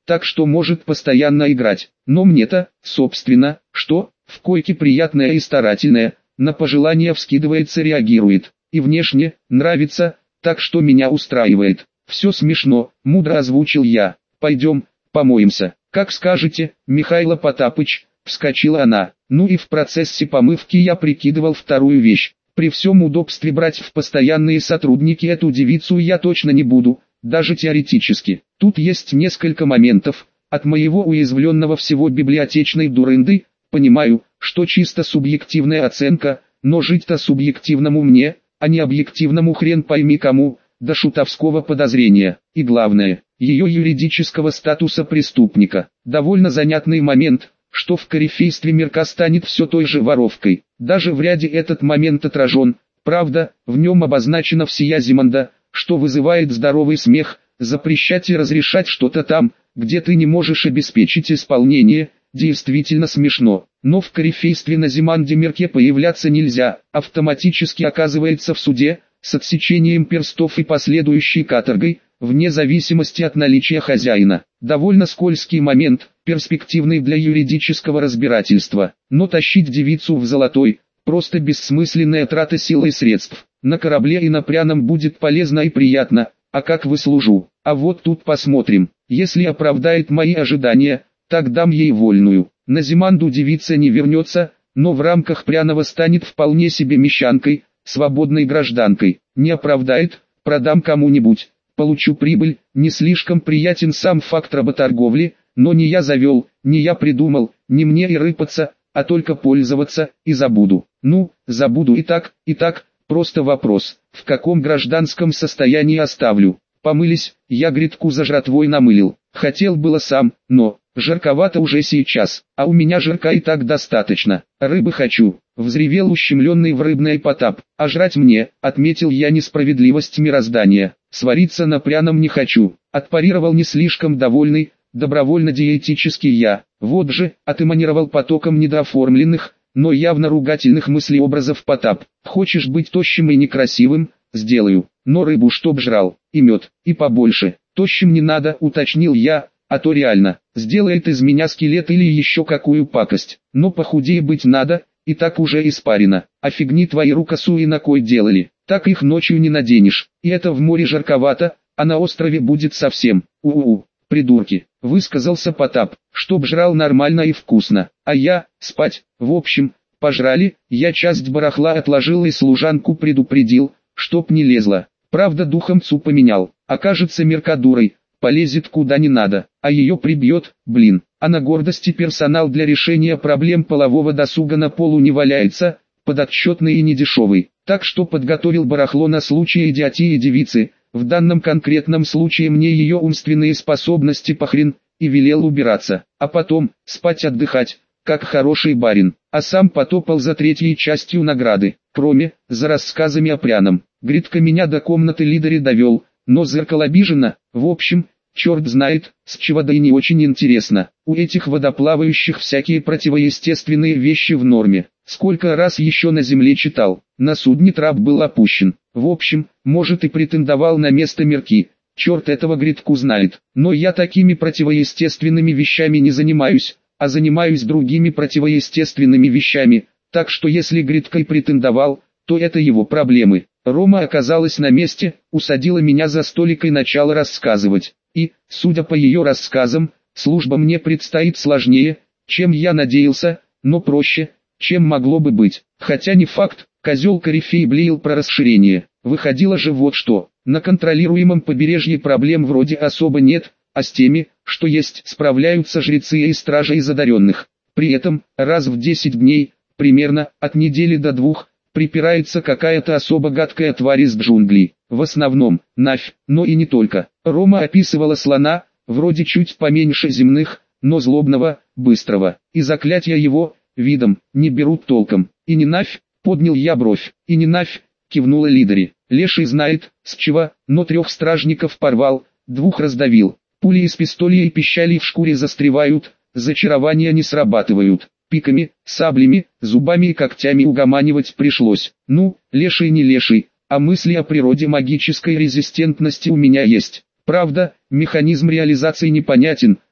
так что может постоянно играть. Но мне-то, собственно, что, в койке приятное и старательное, на пожелания вскидывается, реагирует. И внешне, нравится, так что меня устраивает. Все смешно, мудро озвучил я. Пойдем, помоемся. Как скажете, Михаил Потапыч, вскочила она. Ну и в процессе помывки я прикидывал вторую вещь. При всем удобстве брать в постоянные сотрудники эту девицу я точно не буду, даже теоретически. Тут есть несколько моментов. От моего уязвленного всего библиотечной дурынды, понимаю, что чисто субъективная оценка, но жить-то субъективному мне, а не объективному хрен пойми кому, до шутовского подозрения. И главное, ее юридического статуса преступника. Довольно занятный момент, что в корифействе мирка станет все той же воровкой. Даже в ряде этот момент отражен, правда, в нем обозначена всея Зиманда, что вызывает здоровый смех. Запрещать и разрешать что-то там, где ты не можешь обеспечить исполнение, действительно смешно. Но в корифействе на Зиманде мирке появляться нельзя, автоматически оказывается в суде, с отсечением перстов и последующей каторгой, вне зависимости от наличия хозяина. Довольно скользкий момент, перспективный для юридического разбирательства. Но тащить девицу в золотой, просто бессмысленная трата сил и средств. На корабле и на пряном будет полезно и приятно, а как выслужу. А вот тут посмотрим. Если оправдает мои ожидания, так дам ей вольную. На Зиманду девица не вернется, но в рамках пряного станет вполне себе мещанкой, свободной гражданкой. Не оправдает, продам кому-нибудь, получу прибыль. Не слишком приятен сам факт работорговли, но не я завел, не я придумал, не мне и рыпаться, а только пользоваться, и забуду. Ну, забуду и так, и так, просто вопрос, в каком гражданском состоянии оставлю. Помылись, я грядку за жратвой намылил. Хотел было сам, но, жарковато уже сейчас, а у меня жирка и так достаточно. Рыбы хочу, взревел ущемленный в рыбной Потап. А жрать мне, отметил я несправедливость мироздания. Свариться на пряном не хочу, отпарировал не слишком довольный, добровольно-диетический я. Вот же, отэманировал потоком недооформленных, но явно ругательных мыслеобразов Потап. Хочешь быть тощим и некрасивым? Сделаю, но рыбу чтоб жрал, и мед, и побольше. Тощим не надо, уточнил я, а то реально, сделает из меня скелет или еще какую пакость. Но похудее быть надо, и так уже испарено. А фигни твои рукосуи на кой делали, так их ночью не наденешь. И это в море жарковато, а на острове будет совсем. У-у-у, придурки, высказался Потап, чтоб жрал нормально и вкусно. А я, спать, в общем, пожрали, я часть барахла отложил и служанку предупредил, чтоб не лезла. Правда духом цу поменял, окажется меркадурой, полезет куда не надо, а ее прибьет, блин. А на гордости персонал для решения проблем полового досуга на полу не валяется, подотчетный и недешевый. Так что подготовил барахло на случай идиотии девицы, в данном конкретном случае мне ее умственные способности похрен, и велел убираться, а потом, спать отдыхать, как хороший барин, а сам потопал за третьей частью награды, кроме, за рассказами о пряном. Гридка меня до комнаты Лидари довел, но зеркало обижено, в общем, черт знает, с чего, да и не очень интересно. У этих водоплавающих всякие противоестественные вещи в норме. Сколько раз еще на земле читал, на судне трап был опущен. В общем, может и претендовал на место мерки, черт этого Гридку знает. Но я такими противоестественными вещами не занимаюсь, а занимаюсь другими противоестественными вещами, так что если Гридка и претендовал, то это его проблемы. Рома оказалась на месте, усадила меня за столик и начала рассказывать. И, судя по ее рассказам, служба мне предстоит сложнее, чем я надеялся, но проще, чем могло бы быть. Хотя не факт, козел корифей блеял про расширение. Выходило же вот что, на контролируемом побережье проблем вроде особо нет, а с теми, что есть, справляются жрецы и стражи из одаренных. При этом, раз в десять дней, примерно, от недели до двух, припирается какая-то особо гадкая тварь из джунглей. В основном, Навь, но и не только. Рома описывала слона, вроде чуть поменьше земных, но злобного, быстрого. И заклятия его, видом, не берут толком. И не Навь, поднял я бровь. И не Навь, кивнула Лидари. Леший знает, с чего, но трех стражников порвал, двух раздавил. Пули из пистолей и пищали в шкуре застревают, зачарования не срабатывают. Пиками, саблями, зубами и когтями угоманивать пришлось. Ну, леший не леший, а мысли о природе магической резистентности у меня есть. Правда, механизм реализации непонятен,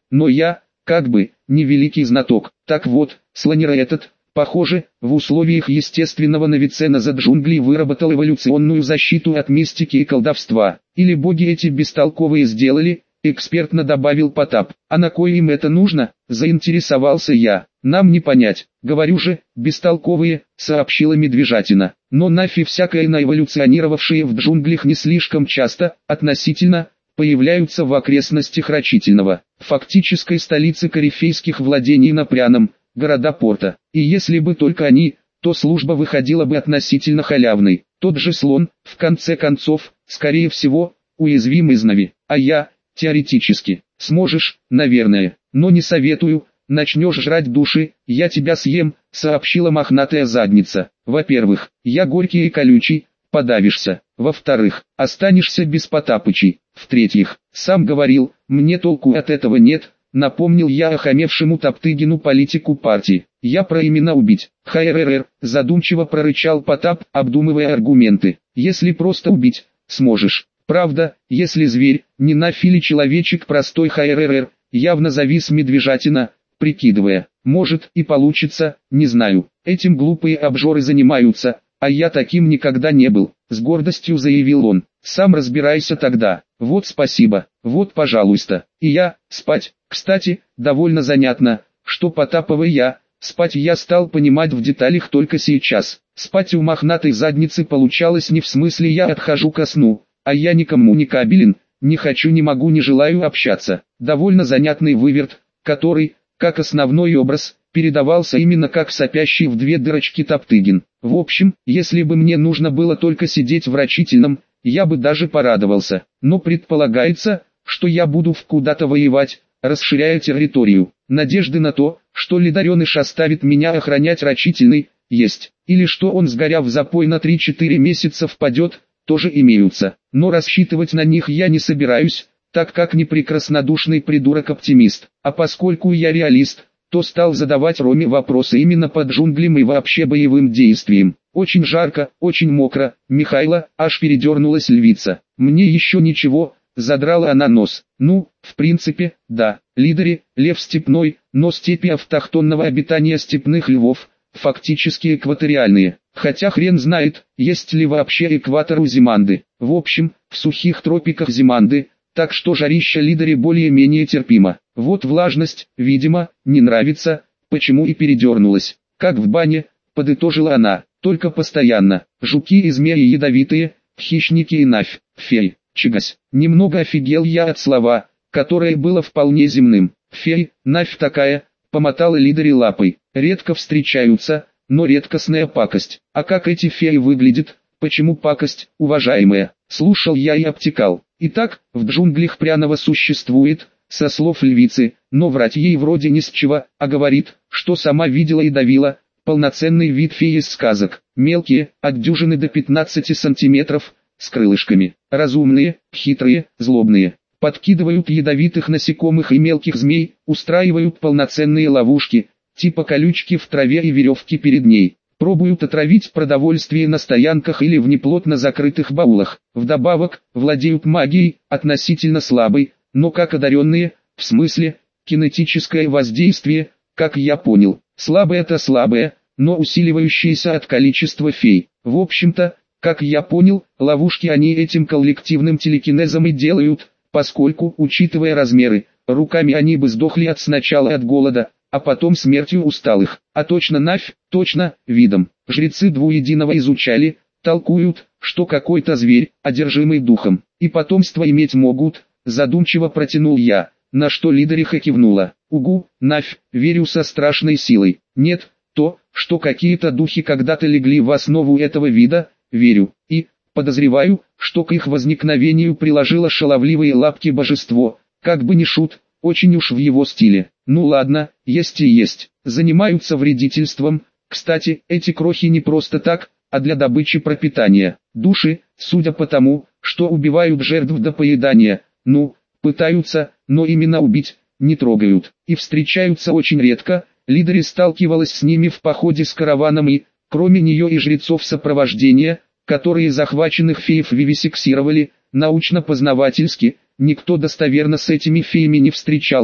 но я, как бы, не великий знаток. Так вот, слонер этот, похоже, в условиях естественного навицена джунглей выработал эволюционную защиту от мистики и колдовства. Или боги эти бестолковые сделали, экспертно добавил Потап. А на кой им это нужно, заинтересовался я. Нам не понять. Говорю же, бестолковые, сообщила Медвежатина. Но нафи всякое наэволюционировавшие в джунглях не слишком часто, относительно, появляются в окрестностях рачительного, фактической столицы корифейских владений на Пряном, города порта. И если бы только они, то служба выходила бы относительно халявной. Тот же слон, в конце концов, скорее всего, уязвим изнави. А я, теоретически, сможешь, наверное, но не советую, начнешь жрать души, я тебя съем, сообщила мохнатая задница. Во-первых, я горький и колючий, подавишься. Во-вторых, останешься без Потапычей. В-третьих, сам говорил, мне толку от этого нет, напомнил я охамевшему Топтыгину политику партии. Я про имена убить. ХРР, задумчиво прорычал Потап, обдумывая аргументы. Если просто убить, сможешь. Правда, если зверь, не нафи ли человечек простой ХРР, явно завис Медвежатина, прикидывая, может и получится, не знаю. Этим глупые обжоры занимаются, а я таким никогда не был, с гордостью заявил он. Сам разбирайся тогда. Вот спасибо, вот пожалуйста. И я, спать. Кстати, довольно занятно, что Потаповый я, спать я стал понимать в деталях только сейчас. Спать у мохнатой задницы получалось не в смысле я отхожу ко сну, а я никому не кабелен, не хочу, не могу, не желаю общаться. Довольно занятный выверт, который, как основной образ, передавался именно как сопящий в две дырочки Топтыгин. В общем, если бы мне нужно было только сидеть в рачительном, я бы даже порадовался. Но предполагается, что я буду в куда-то воевать, расширяя территорию. Надежды на то, что ледореныш оставит меня охранять рачительный, есть. Или что он, сгоря в запой на три-четыре месяца, впадет, тоже имеются. Но рассчитывать на них я не собираюсь, так как не прекраснодушный придурок-оптимист. А поскольку я реалист, то стал задавать Роме вопросы именно по джунглям и вообще боевым действиям. Очень жарко, очень мокро, Михайло, аж передернулась львица. Мне еще ничего, задрала она нос. Ну, в принципе, да, лидери, лев степной, но степи автохтонного обитания степных львов, фактически экваториальные. Хотя хрен знает, есть ли вообще экватор у Зиманды. В общем, в сухих тропиках Зиманды, так что жарища лидери более-менее терпимо. Вот влажность, видимо, не нравится, почему и передернулась. Как в бане, подытожила она, только постоянно. Жуки и змеи ядовитые, хищники и нафь, фей, чигась. Немного офигел я от слова, которое было вполне земным. Фей, нафь такая, помотала лидери лапой. Редко встречаются, но редкостная пакость. А как эти феи выглядят? Почему пакость, уважаемая? Слушал я и обтекал. Итак, в джунглях Пряного существует, со слов львицы, но врать ей вроде не с чего, а говорит, что сама видела и давила, полноценный вид феи из сказок. Мелкие, от дюжины до пятнадцати сантиметров, с крылышками. Разумные, хитрые, злобные. Подкидывают ядовитых насекомых и мелких змей, устраивают полноценные ловушки, типа колючки в траве и веревки перед ней. Пробуют отравить продовольствие на стоянках или в неплотно закрытых баулах. Вдобавок, владеют магией, относительно слабой, но как одаренные, в смысле, кинетическое воздействие, как я понял. Слабое-то слабое, но усиливающееся от количества фей. В общем-то, как я понял, ловушки они этим коллективным телекинезом и делают, поскольку, учитывая размеры, руками они бы сдохли от сначала от голода, а потом смертью усталых. А точно нафь, точно, видом. Жрецы двуединого изучали, толкуют, что какой-то зверь, одержимый духом, и потомство иметь могут, задумчиво протянул я, на что лидериха кивнула. Угу, нафь, верю со страшной силой. Нет, то, что какие-то духи когда-то легли в основу этого вида, верю, и, подозреваю, что к их возникновению приложило шаловливые лапки божество, как бы не шут, очень уж в его стиле. Ну ладно, есть и есть. Занимаются вредительством. Кстати, эти крохи не просто так, а для добычи пропитания. Души, судя по тому, что убивают жертв до поедания, ну, пытаются, но именно убить, не трогают. И встречаются очень редко. Лидери сталкивалась с ними в походе с караваном и, кроме нее и жрецов сопровождения, которые захваченных феев вивисексировали, научно-познавательски, никто достоверно с этими феями не встречался,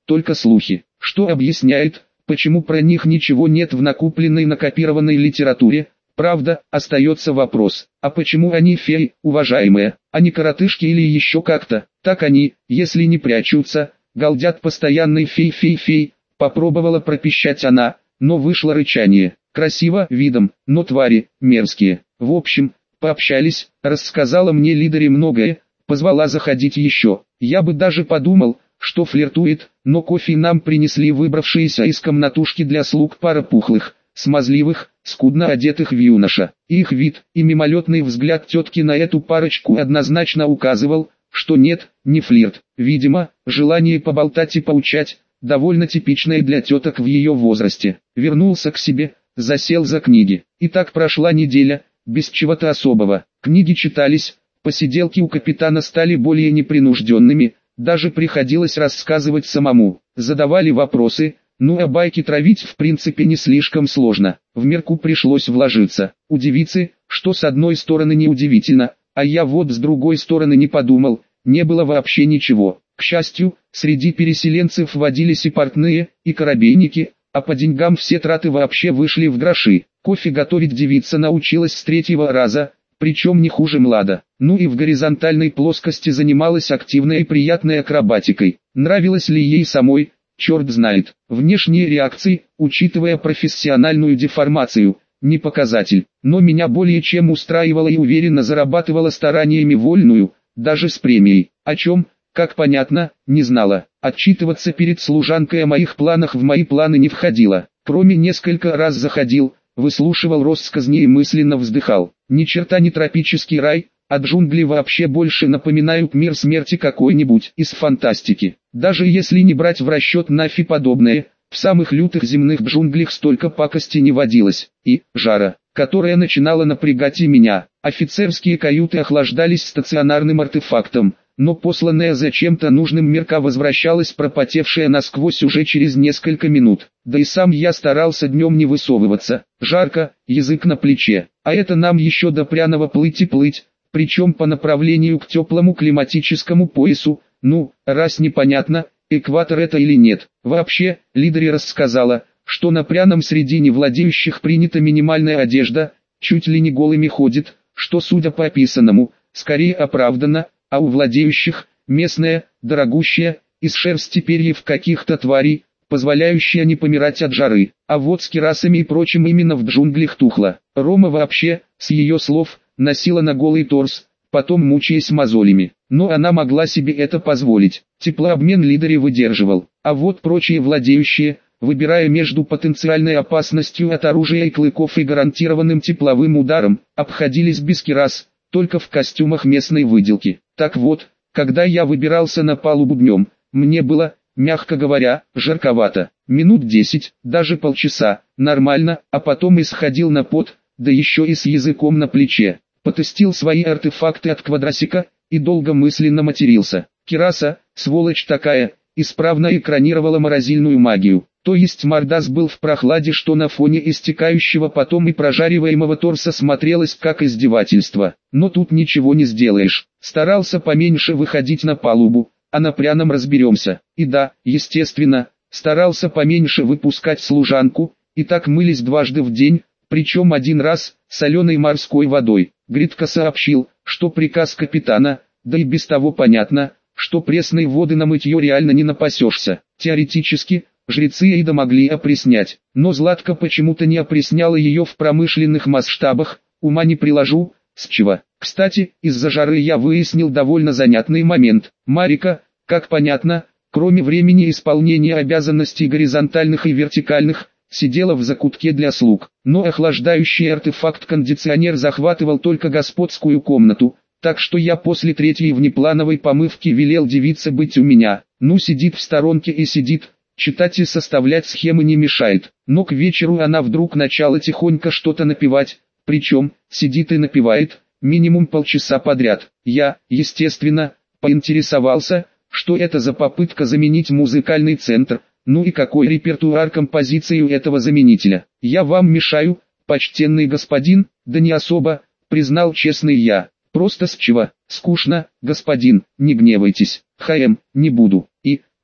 только слухи, что объясняет, почему про них ничего нет в накупленной накопированной литературе. Правда, остается вопрос, а почему они феи, уважаемые, а не коротышки или еще как-то? Так они, если не прячутся, галдят постоянный фей-фей-фей. Попробовала пропищать она, но вышло рычание. Красиво видом, но твари, мерзкие. В общем, пообщались, рассказала мне Лидари многое, позвала заходить еще. Я бы даже подумал, что флиртует, но кофе нам принесли выбравшиеся из комнатушки для слуг пара пухлых, смазливых, скудно одетых в юноша. Их вид и мимолетный взгляд тетки на эту парочку однозначно указывал, что нет, не флирт. Видимо, желание поболтать и поучать, довольно типичное для теток в ее возрасте. Вернулся к себе, засел за книги. И так прошла неделя, без чего-то особого. Книги читались, посиделки у капитана стали более непринужденными, даже приходилось рассказывать самому. Задавали вопросы, ну а байки травить в принципе не слишком сложно. В мерку пришлось вложиться. У девицы, что с одной стороны неудивительно, а я вот с другой стороны не подумал, не было вообще ничего. К счастью, среди переселенцев водились и портные, и корабейники, а по деньгам все траты вообще вышли в гроши. Кофе готовить девица научилась с третьего раза, причем не хуже Млада. Ну и в горизонтальной плоскости занималась активной и приятной акробатикой. Нравилось ли ей самой, черт знает. Внешние реакции, учитывая профессиональную деформацию, не показатель. Но меня более чем устраивала и уверенно зарабатывала стараниями вольную, даже с премией. О чем, как понятно, не знала. Отчитываться перед служанкой о моих планах в мои планы не входило. Кроме несколько раз заходил, выслушивал россказни и мысленно вздыхал. Ни черта не тропический рай, а джунгли вообще больше напоминают мир смерти какой-нибудь из фантастики. Даже если не брать в расчет Нафи подобное, в самых лютых земных джунглях столько пакости не водилось. И жара, которая начинала напрягать и меня. Офицерские каюты охлаждались стационарным артефактом, но посланная зачем-то нужным мерка возвращалась пропотевшая насквозь уже через несколько минут. Да и сам я старался днем не высовываться. Жарко, язык на плече. А это нам еще до пряного плыть и плыть, причем по направлению к теплому климатическому поясу. Ну, раз непонятно, экватор это или нет. Вообще, Лидари рассказала, что на пряном среди невладеющих принята минимальная одежда, чуть ли не голыми ходит, что, судя по описанному, скорее оправдано, а у владеющих, местная, дорогущая, из шерсти перьев каких-то тварей, позволяющая не помирать от жары. А вот с кирасами и прочим именно в джунглях тухло. Рома вообще, с ее слов, носила на голый торс, потом мучаясь мозолями. Но она могла себе это позволить. Теплообмен Лидари выдерживал. А вот прочие владеющие, выбирая между потенциальной опасностью от оружия и клыков и гарантированным тепловым ударом, обходились без кирас, только в костюмах местной выделки. Так вот, когда я выбирался на палубу днем, мне было, мягко говоря, жарковато. Минут десять, даже полчаса, нормально, а потом исходил на пот, да еще и с языком на плече. Потестил свои артефакты от квадрасика, и долго мысленно матерился. Кираса, сволочь такая, исправно экранировала морозильную магию. То есть мордас был в прохладе, что на фоне истекающего потом и прожариваемого торса смотрелось как издевательство. Но тут ничего не сделаешь. Старался поменьше выходить на палубу, а на пряном разберемся. И да, естественно, старался поменьше выпускать служанку, и так мылись дважды в день, причем один раз, соленой морской водой. Гридко сообщил, что приказ капитана, да и без того понятно, что пресной воды на мытье реально не напасешься. Теоретически, жрецы Эйда могли опреснять, но Златка почему-то не опресняла ее в промышленных масштабах, ума не приложу, с чего. Кстати, из-за жары я выяснил довольно занятный момент. Марика, как понятно, кроме времени исполнения обязанностей горизонтальных и вертикальных, сидела в закутке для слуг, но охлаждающий артефакт-кондиционер захватывал только господскую комнату, так что я после третьей внеплановой помывки велел девице быть у меня. Ну сидит в сторонке и сидит, читать и составлять схемы не мешает, но к вечеру она вдруг начала тихонько что-то напевать, причем, сидит и напевает, минимум полчаса подряд. Я, естественно, поинтересовался, что это за попытка заменить музыкальный центр, ну и какой репертуар композиции у этого заменителя. Я вам мешаю, почтенный господин? Да не особо, признал честный я. Просто с чего? Скучно, господин, не гневайтесь. Хм, не буду. И,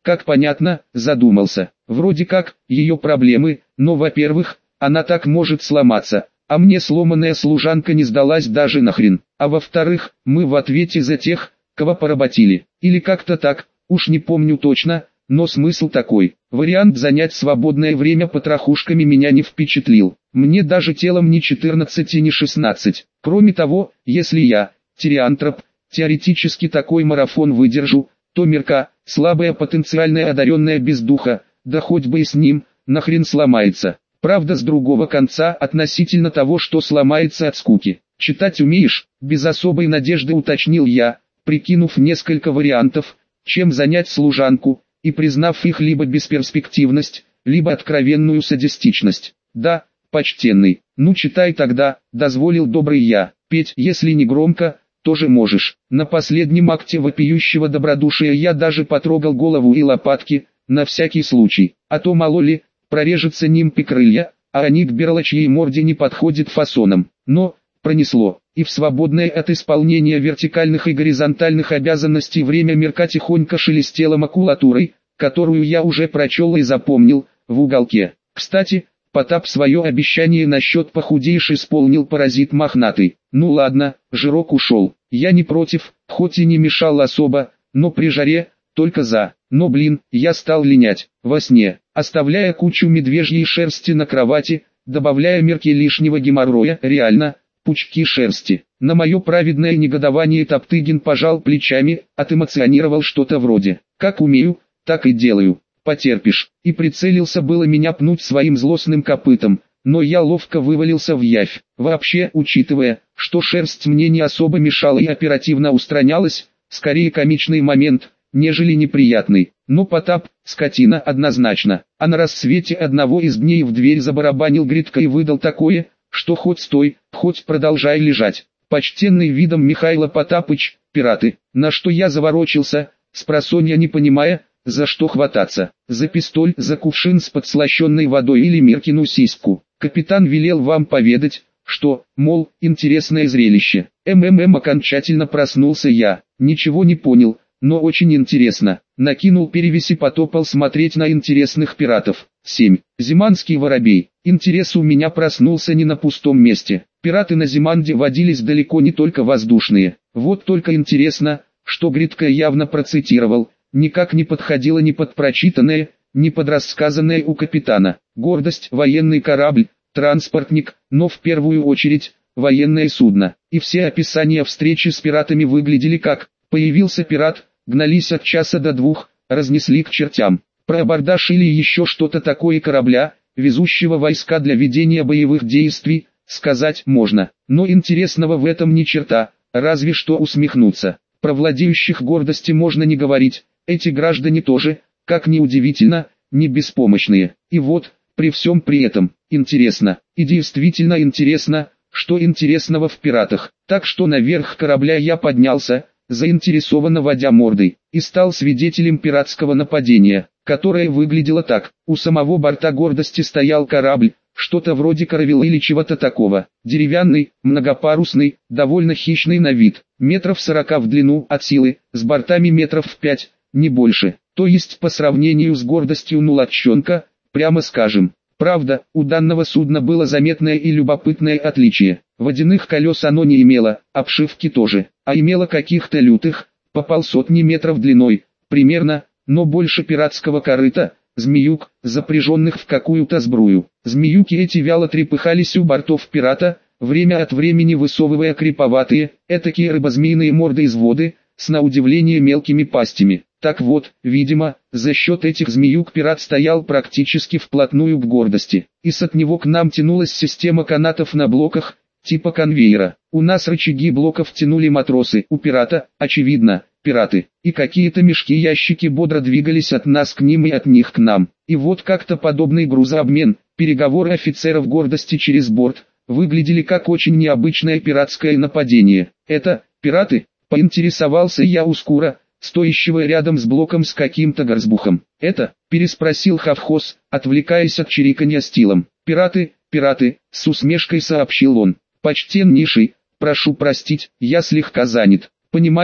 Как понятно, задумался. Вроде как, ее проблемы, но во-первых, она так может сломаться, а мне сломанная служанка не сдалась даже нахрен. А во-вторых, мы в ответе за тех, кого поработили. Или как-то так, уж не помню точно, но смысл такой. Вариант занять свободное время потрохушками меня не впечатлил. Мне даже телом ни четырнадцать и ни шестнадцать. Кроме того, если я, тириантроп, теоретически такой марафон выдержу, то Мирка, слабая потенциальная одаренная без духа, да хоть бы и с ним, нахрен сломается. Правда, с другого конца относительно того, что сломается от скуки. «Читать умеешь?» – без особой надежды уточнил я, прикинув несколько вариантов, чем занять служанку, и признав их либо бесперспективность, либо откровенную садистичность. «Да, почтенный, ну читай тогда», – дозволил добрый я. «Петь, если не громко, тоже можешь». На последнем акте вопиющего добродушия я даже потрогал голову и лопатки, на всякий случай, а то мало ли, прорежется нимпи крылья, а они к берлочьей морде не подходят фасоном. Но, пронесло, и в свободное от исполнения вертикальных и горизонтальных обязанностей время Мирка тихонько шелестело макулатурой, которую я уже прочел и запомнил, в уголке. Кстати, Потап свое обещание насчет похудеешь исполнил паразит мохнатый. Ну ладно, жирок ушел, я не против, хоть и не мешал особо, но при жаре, только за. Но блин, я стал линять, во сне, оставляя кучу медвежьей шерсти на кровати, добавляя Мирке лишнего геморроя, реально, пучки шерсти. На мое праведное негодование Топтыгин пожал плечами, отэмоционировал что-то вроде: «Как умею, так и делаю, потерпишь», и прицелился было меня пнуть своим злостным копытом, но я ловко вывалился в явь. Вообще, учитывая, что шерсть мне не особо мешала и оперативно устранялась, скорее комичный момент, нежели неприятный. Но Потап, скотина однозначно, а на рассвете одного из дней в дверь забарабанил гридкой и выдал такое, что хоть стой, хоть продолжай лежать. Почтенный видом Михайло Потапыч, пираты, на что я заворочился, спросонья не понимая, за что хвататься, за пистоль, за кувшин с подслащенной водой или Миркину сиську. Капитан велел вам поведать, что, мол, интересное зрелище. МММ окончательно проснулся я, ничего не понял, но очень интересно. Накинул перевесь и потопал смотреть на интересных пиратов. семь. Зиманский воробей. Интерес у меня проснулся не на пустом месте. Пираты на Зиманде водились далеко не только воздушные. Вот только интересно, что Гридко явно процитировал, никак не подходило ни под прочитанное, ни под рассказанное у капитана. Гордость, военный корабль, транспортник, но в первую очередь, военное судно. И все описания встречи с пиратами выглядели как: появился пират, гнались от часа до двух, разнесли к чертям. Про абордаж или еще что-то такое корабля, везущего войска для ведения боевых действий, сказать можно. Но интересного в этом ни черта, разве что усмехнуться. Про владеющих гордости можно не говорить, эти граждане тоже, как ни удивительно, не беспомощные. И вот, при всем при этом, интересно, и действительно интересно, что интересного в пиратах. Так что наверх корабля я поднялся, заинтересованно водя мордой, и стал свидетелем пиратского нападения, которое выглядело так. У самого борта Гордости стоял корабль, что-то вроде каравелла или чего-то такого, деревянный, многопарусный, довольно хищный на вид, метров сорока в длину от силы, с бортами метров в пять, не больше, то есть по сравнению с Гордостью ну лодчонка, прямо скажем. Правда, у данного судна было заметное и любопытное отличие. Водяных колес оно не имело, обшивки тоже, а имело каких-то лютых, по полсотни метров длиной, примерно, но больше пиратского корыта, змеюк, запряженных в какую-то сбрую. Змеюки эти вяло трепыхались у бортов пирата, время от времени высовывая криповатые, этакие рыбозмеиные морды из воды, с на удивление мелкими пастями. Так вот, видимо, за счет этих змеюк пират стоял практически вплотную к Гордости, и с от него к нам тянулась система канатов на блоках, типа конвейера. У нас рычаги блоков тянули матросы, у пирата, очевидно, пираты, и какие-то мешки-ящики бодро двигались от нас к ним и от них к нам. И вот как-то подобный грузообмен, переговоры офицеров Гордости через борт, выглядели как очень необычное пиратское нападение. Это, пираты? Поинтересовался я у Скура, стоящего рядом с блоком с каким-то горзбухом. «Это?» – переспросил Хавхоз, отвлекаясь от чириканья стилом. «Пираты, пираты», – с усмешкой сообщил он. «Почтеннейший, прошу простить, я слегка занят». «Понимаю»,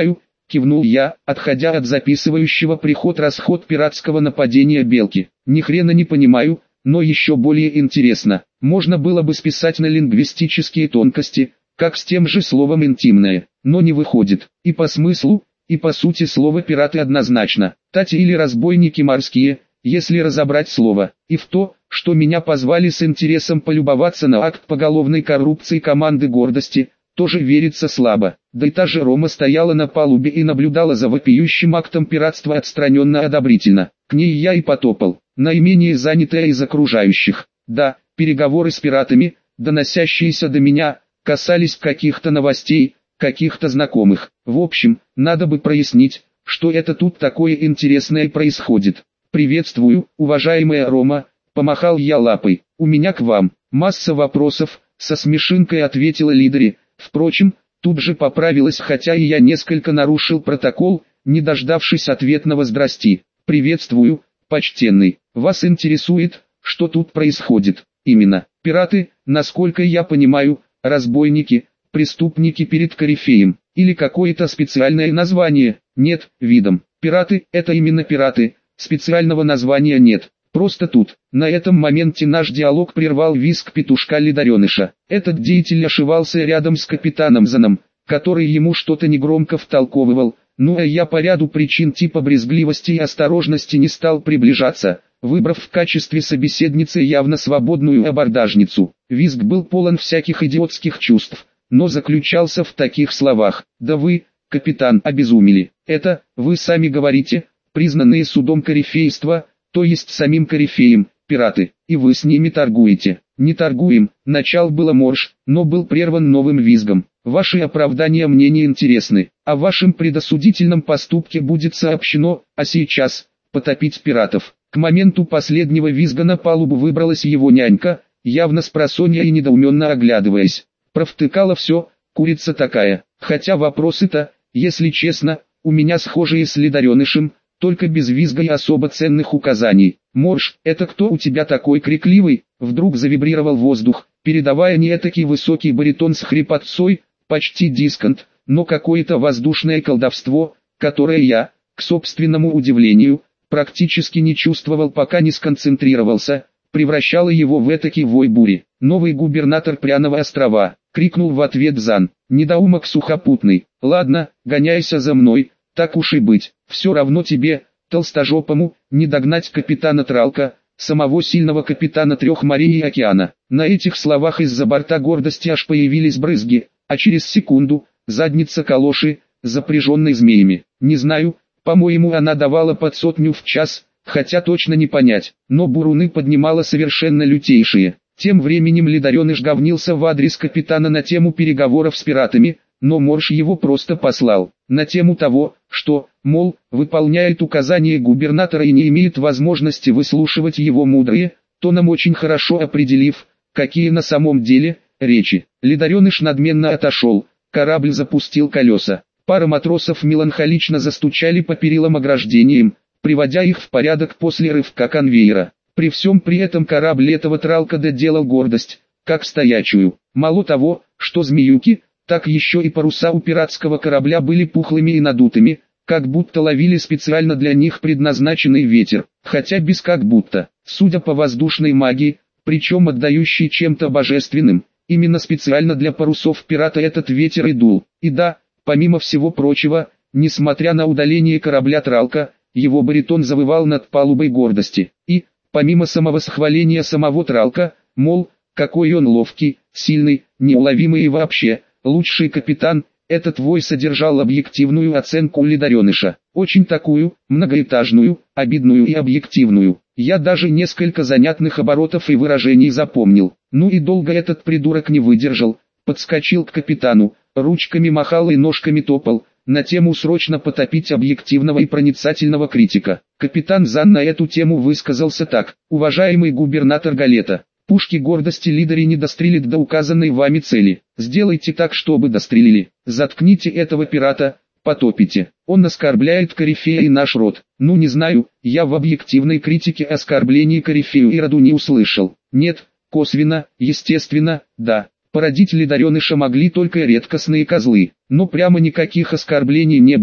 кивнул я, отходя от записывающего приход-расход пиратского нападения белки. Ни хрена не понимаю, но еще более интересно. Можно было бы списать на лингвистические тонкости, как с тем же словом «интимное», но не выходит. И по смыслу, и по сути слово «пираты» однозначно. Тати или разбойники морские, если разобрать слово. И в то, что меня позвали с интересом полюбоваться на акт поголовной коррупции команды гордости, тоже верится слабо. Да и та же Рома стояла на палубе и наблюдала за вопиющим актом пиратства отстраненно одобрительно. К ней я и потопал, наименее занятая из окружающих. Да, переговоры с пиратами, доносящиеся до меня, касались каких-то новостей, каких-то знакомых. В общем, надо бы прояснить, что это тут такое интересное происходит. «Приветствую, уважаемая Рома», — помахал я лапой. «У меня к вам масса вопросов», — со смешинкой ответила Лидери. Впрочем, тут же поправилась, хотя и я несколько нарушил протокол, не дождавшись ответного «здрасти». «Приветствую, почтенный. Вас интересует, что тут происходит?» «Именно. Пираты, насколько я понимаю, разбойники, преступники перед корифеем. Или какое-то специальное название?» «Нет, видом. Пираты — это именно пираты. Специального названия нет. Просто тут». На этом моменте наш диалог прервал визг петушка-ледореныша. Этот деятель ошивался рядом с капитаном Заном, который ему что-то негромко втолковывал. Ну а я по ряду причин типа брезгливости и осторожности не стал приближаться, выбрав в качестве собеседницы явно свободную абордажницу. Визг был полон всяких идиотских чувств, но заключался в таких словах: «Да вы, капитан, обезумели. Это, вы сами говорите, признанные судом корифейства, то есть самим корифеем, пираты, и вы с ними торгуете». «Не торгуем», начал было Морж, но был прерван новым визгом. «Ваши оправдания мне не интересны, о вашем предосудительном поступке будет сообщено, а сейчас, потопить пиратов». К моменту последнего визга на палубу выбралась его нянька, явно спросонья и недоуменно оглядываясь. Провтыкала все, курица такая. Хотя вопросы-то, если честно, у меня схожие с ледоренышем, только без визга и особо ценных указаний. «Морж, это кто у тебя такой крикливый?» Вдруг завибрировал воздух, передавая не этакий высокий баритон с хрипотцой, почти дисконт, но какое-то воздушное колдовство, которое я, к собственному удивлению, практически не чувствовал, пока не сконцентрировался, превращало его в этакий вой бури. «Новый губернатор Пряного острова», — крикнул в ответ Зан. «Недоумок сухопутный. Ладно, гоняйся за мной, так уж и быть. Все равно тебе, толстожопому, не догнать капитана Тралка, самого сильного капитана трех морей и океана». На этих словах из-за борта гордости аж появились брызги, а через секунду — задница калоши, запряженной змеями. Не знаю, по-моему, она давала под сотню в час, хотя точно не понять, но буруны поднимала совершенно лютейшие. Тем временем ледореныш говнился в адрес капитана на тему переговоров с пиратами, но Морж его просто послал. На тему того, что, мол, выполняет указания губернатора и не имеет возможности выслушивать его мудрые, тоном очень хорошо определив, какие на самом деле речи. Ледореныш надменно отошел, корабль запустил колеса. Пара матросов меланхолично застучали по перилам ограждением, приводя их в порядок после рывка конвейера. При всем при этом корабль этого Тралка доделал гордость, как стоячую. Мало того, что змеюки, так еще и паруса у пиратского корабля были пухлыми и надутыми, как будто ловили специально для них предназначенный ветер, хотя без как будто. Судя по воздушной магии, причем отдающей чем-то божественным, именно специально для парусов пирата этот ветер и дул. И да, помимо всего прочего, несмотря на удаление корабля Тралка, его баритон завывал над палубой гордости. И, помимо самовосхваления самого Тралка, мол, какой он ловкий, сильный, неуловимый и вообще, лучший капитан, этот вой содержал объективную оценку ледореныша. Очень такую, многоэтажную, обидную и объективную. Я даже несколько занятных оборотов и выражений запомнил. Ну и долго этот придурок не выдержал, подскочил к капитану, ручками махал и ножками топал, на тему срочно потопить объективного и проницательного критика. Капитан Зан на эту тему высказался так: «Уважаемый губернатор Галета, пушки гордости Лидери не дострелят до указанной вами цели. Сделайте так, чтобы дострелили. Заткните этого пирата, потопите. Он оскорбляет корифея и наш род». Ну не знаю, я в объективной критике оскорблений корифею и роду не услышал. Нет, косвенно, естественно, да. Породить ледореныша могли только редкостные козлы, но прямо никаких оскорблений не было,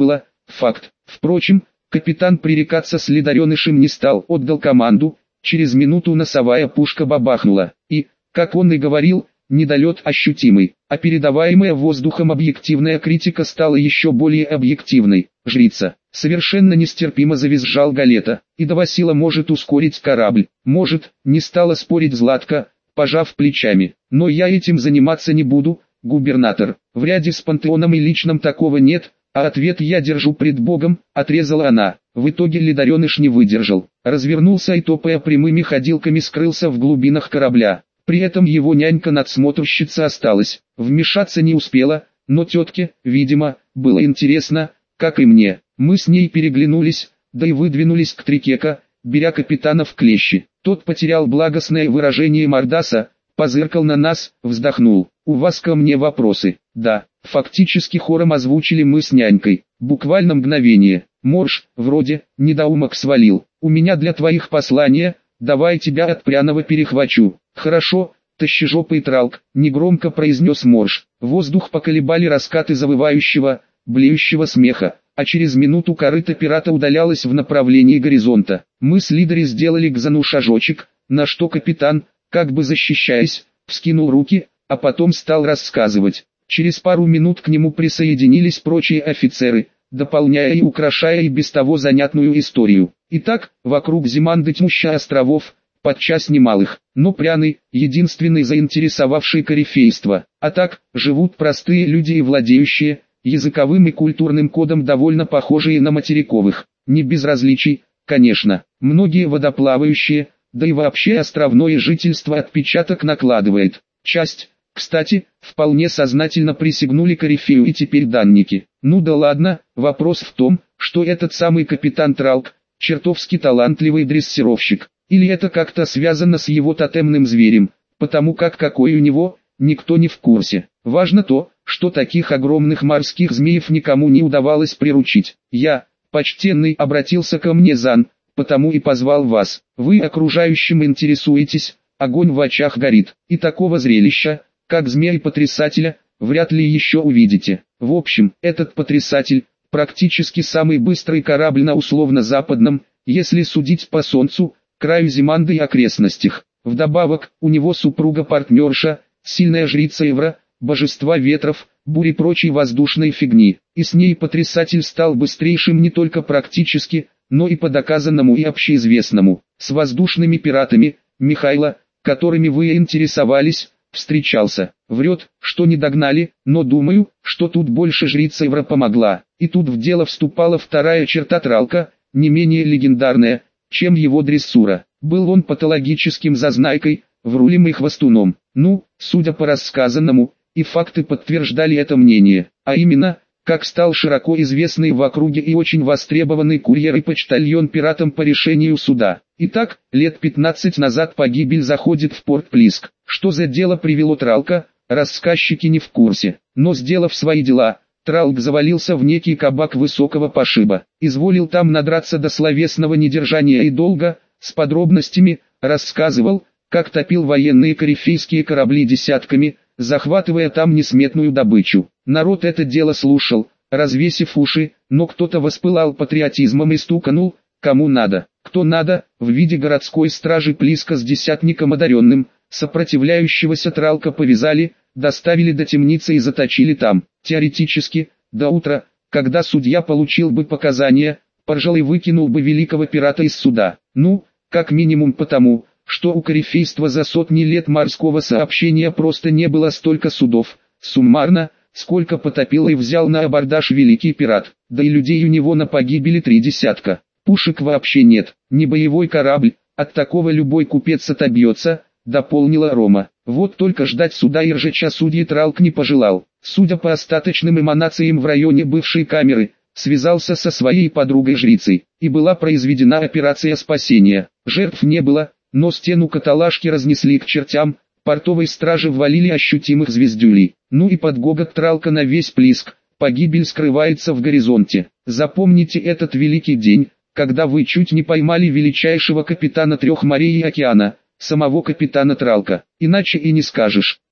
Факт. Впрочем, капитан пререкаться с ледоренышем не стал, отдал команду, через минуту носовая пушка бабахнула, и, как он и говорил, недолет ощутимый, а передаваемая воздухом объективная критика стала еще более объективной. Жрица. Совершенно нестерпимо завизжал Галета. И Довасила может ускорить корабль. Может, не стала спорить Златка, пожав плечами. Но я этим заниматься не буду, губернатор. В ряде с пантеоном и личном такого нет, а ответ я держу пред Богом, отрезала она. В итоге ледореныш не выдержал. Развернулся и, топая прямыми ходилками, скрылся в глубинах корабля. При этом его нянька-надсмотрщица осталась. Вмешаться не успела, но тетке, видимо, было интересно, как и мне. Мы с ней переглянулись, да и выдвинулись к Трикека, беря капитана в клещи. Тот потерял благостное выражение мордаса, позыркал на нас, вздохнул. «У вас ко мне вопросы?» «Да». Фактически хором озвучили мы с нянькой. Буквально мгновение. «Морж, вроде, недоумок свалил. У меня для твоих послания, давай тебя от пряного перехвачу». «Хорошо, тащижопый тралк», — негромко произнес Морж. Воздух поколебали раскаты завывающего, блеющего смеха, а через минуту корыто пирата удалялось в направлении горизонта. Мы с Лидори сделали к Зану шажочек, на что капитан, как бы защищаясь, вскинул руки, а потом стал рассказывать. Через пару минут к нему присоединились прочие офицеры, дополняя и украшая и без того занятную историю. Итак, вокруг Зиманды тьмуща островов, подчас немалых, но пряный, единственный заинтересовавший корифейство. А так, живут простые люди и владеющие, языковым и культурным кодом довольно похожие на материковых. Не без различий, конечно, многие водоплавающие, да и вообще островное жительство отпечаток накладывает. Часть, кстати, вполне сознательно присягнули корифею и теперь данники. Ну да ладно, вопрос в том, что этот самый капитан Тралк, чертовски талантливый дрессировщик. Или это как-то связано с его тотемным зверем, потому как какой у него, никто не в курсе. Важно то, что таких огромных морских змеев никому не удавалось приручить. Я, почтенный, обратился ко мне Зан, потому и позвал вас. Вы окружающим интересуетесь, огонь в очах горит, и такого зрелища, как змей-потрясателя, вряд ли еще увидите. В общем, этот потрясатель, практически самый быстрый корабль на условно-западном, если судить по солнцу, краю Зиманды и окрестностях. Вдобавок, у него супруга-партнерша, сильная жрица Эвра, божества ветров, бури прочей воздушной фигни. И с ней потрясатель стал быстрейшим не только практически, но и по доказанному и общеизвестному. С воздушными пиратами, Михайло, которыми вы интересовались, встречался. Врет, что не догнали, но думаю, что тут больше жрица Эвра помогла. И тут в дело вступала вторая черта Тралка, не менее легендарная, чем его дрессура. Был он патологическим зазнайкой, врулем и хвостуном. Ну, судя по рассказанному, и факты подтверждали это мнение. А именно, как стал широко известный в округе и очень востребованный курьер и почтальон пиратом по решению суда. Итак, лет пятнадцать назад погибель заходит в порт Плиск. Что за дело привело Тралка, рассказчики не в курсе. Но сделав свои дела, Тралк завалился в некий кабак высокого пошиба. Изволил там надраться до словесного недержания и долго, с подробностями, рассказывал, как топил военные корифейские корабли десятками, захватывая там несметную добычу. Народ это дело слушал, развесив уши, но кто-то воспылал патриотизмом и стуканул, кому надо. Кто надо, в виде городской стражи Плиска с десятником одаренным, сопротивляющегося Тралка повязали, доставили до темницы и заточили там. Теоретически, до утра, когда судья получил бы показания, пожалуй, выкинул бы великого пирата из суда. Ну, как минимум потому, что у корифейства за сотни лет морского сообщения просто не было столько судов, суммарно, сколько потопил и взял на абордаж великий пират. Да и людей у него на погибели три десятка. Пушек вообще нет, не боевой корабль, от такого любой купец отобьется, дополнила Рома. Вот только ждать суда и ржача судьи Тралк не пожелал. Судя по остаточным эманациям в районе бывшей камеры, связался со своей подругой-жрицей, и была произведена операция спасения. Жертв не было, но стену каталажки разнесли к чертям, портовой страже ввалили ощутимых звездюлей. Ну и под гогот Тралка на весь Плиск, погибель скрывается в горизонте. Запомните этот великий день, когда вы чуть не поймали величайшего капитана трех морей и океана, самого капитана Тралка, иначе и не скажешь.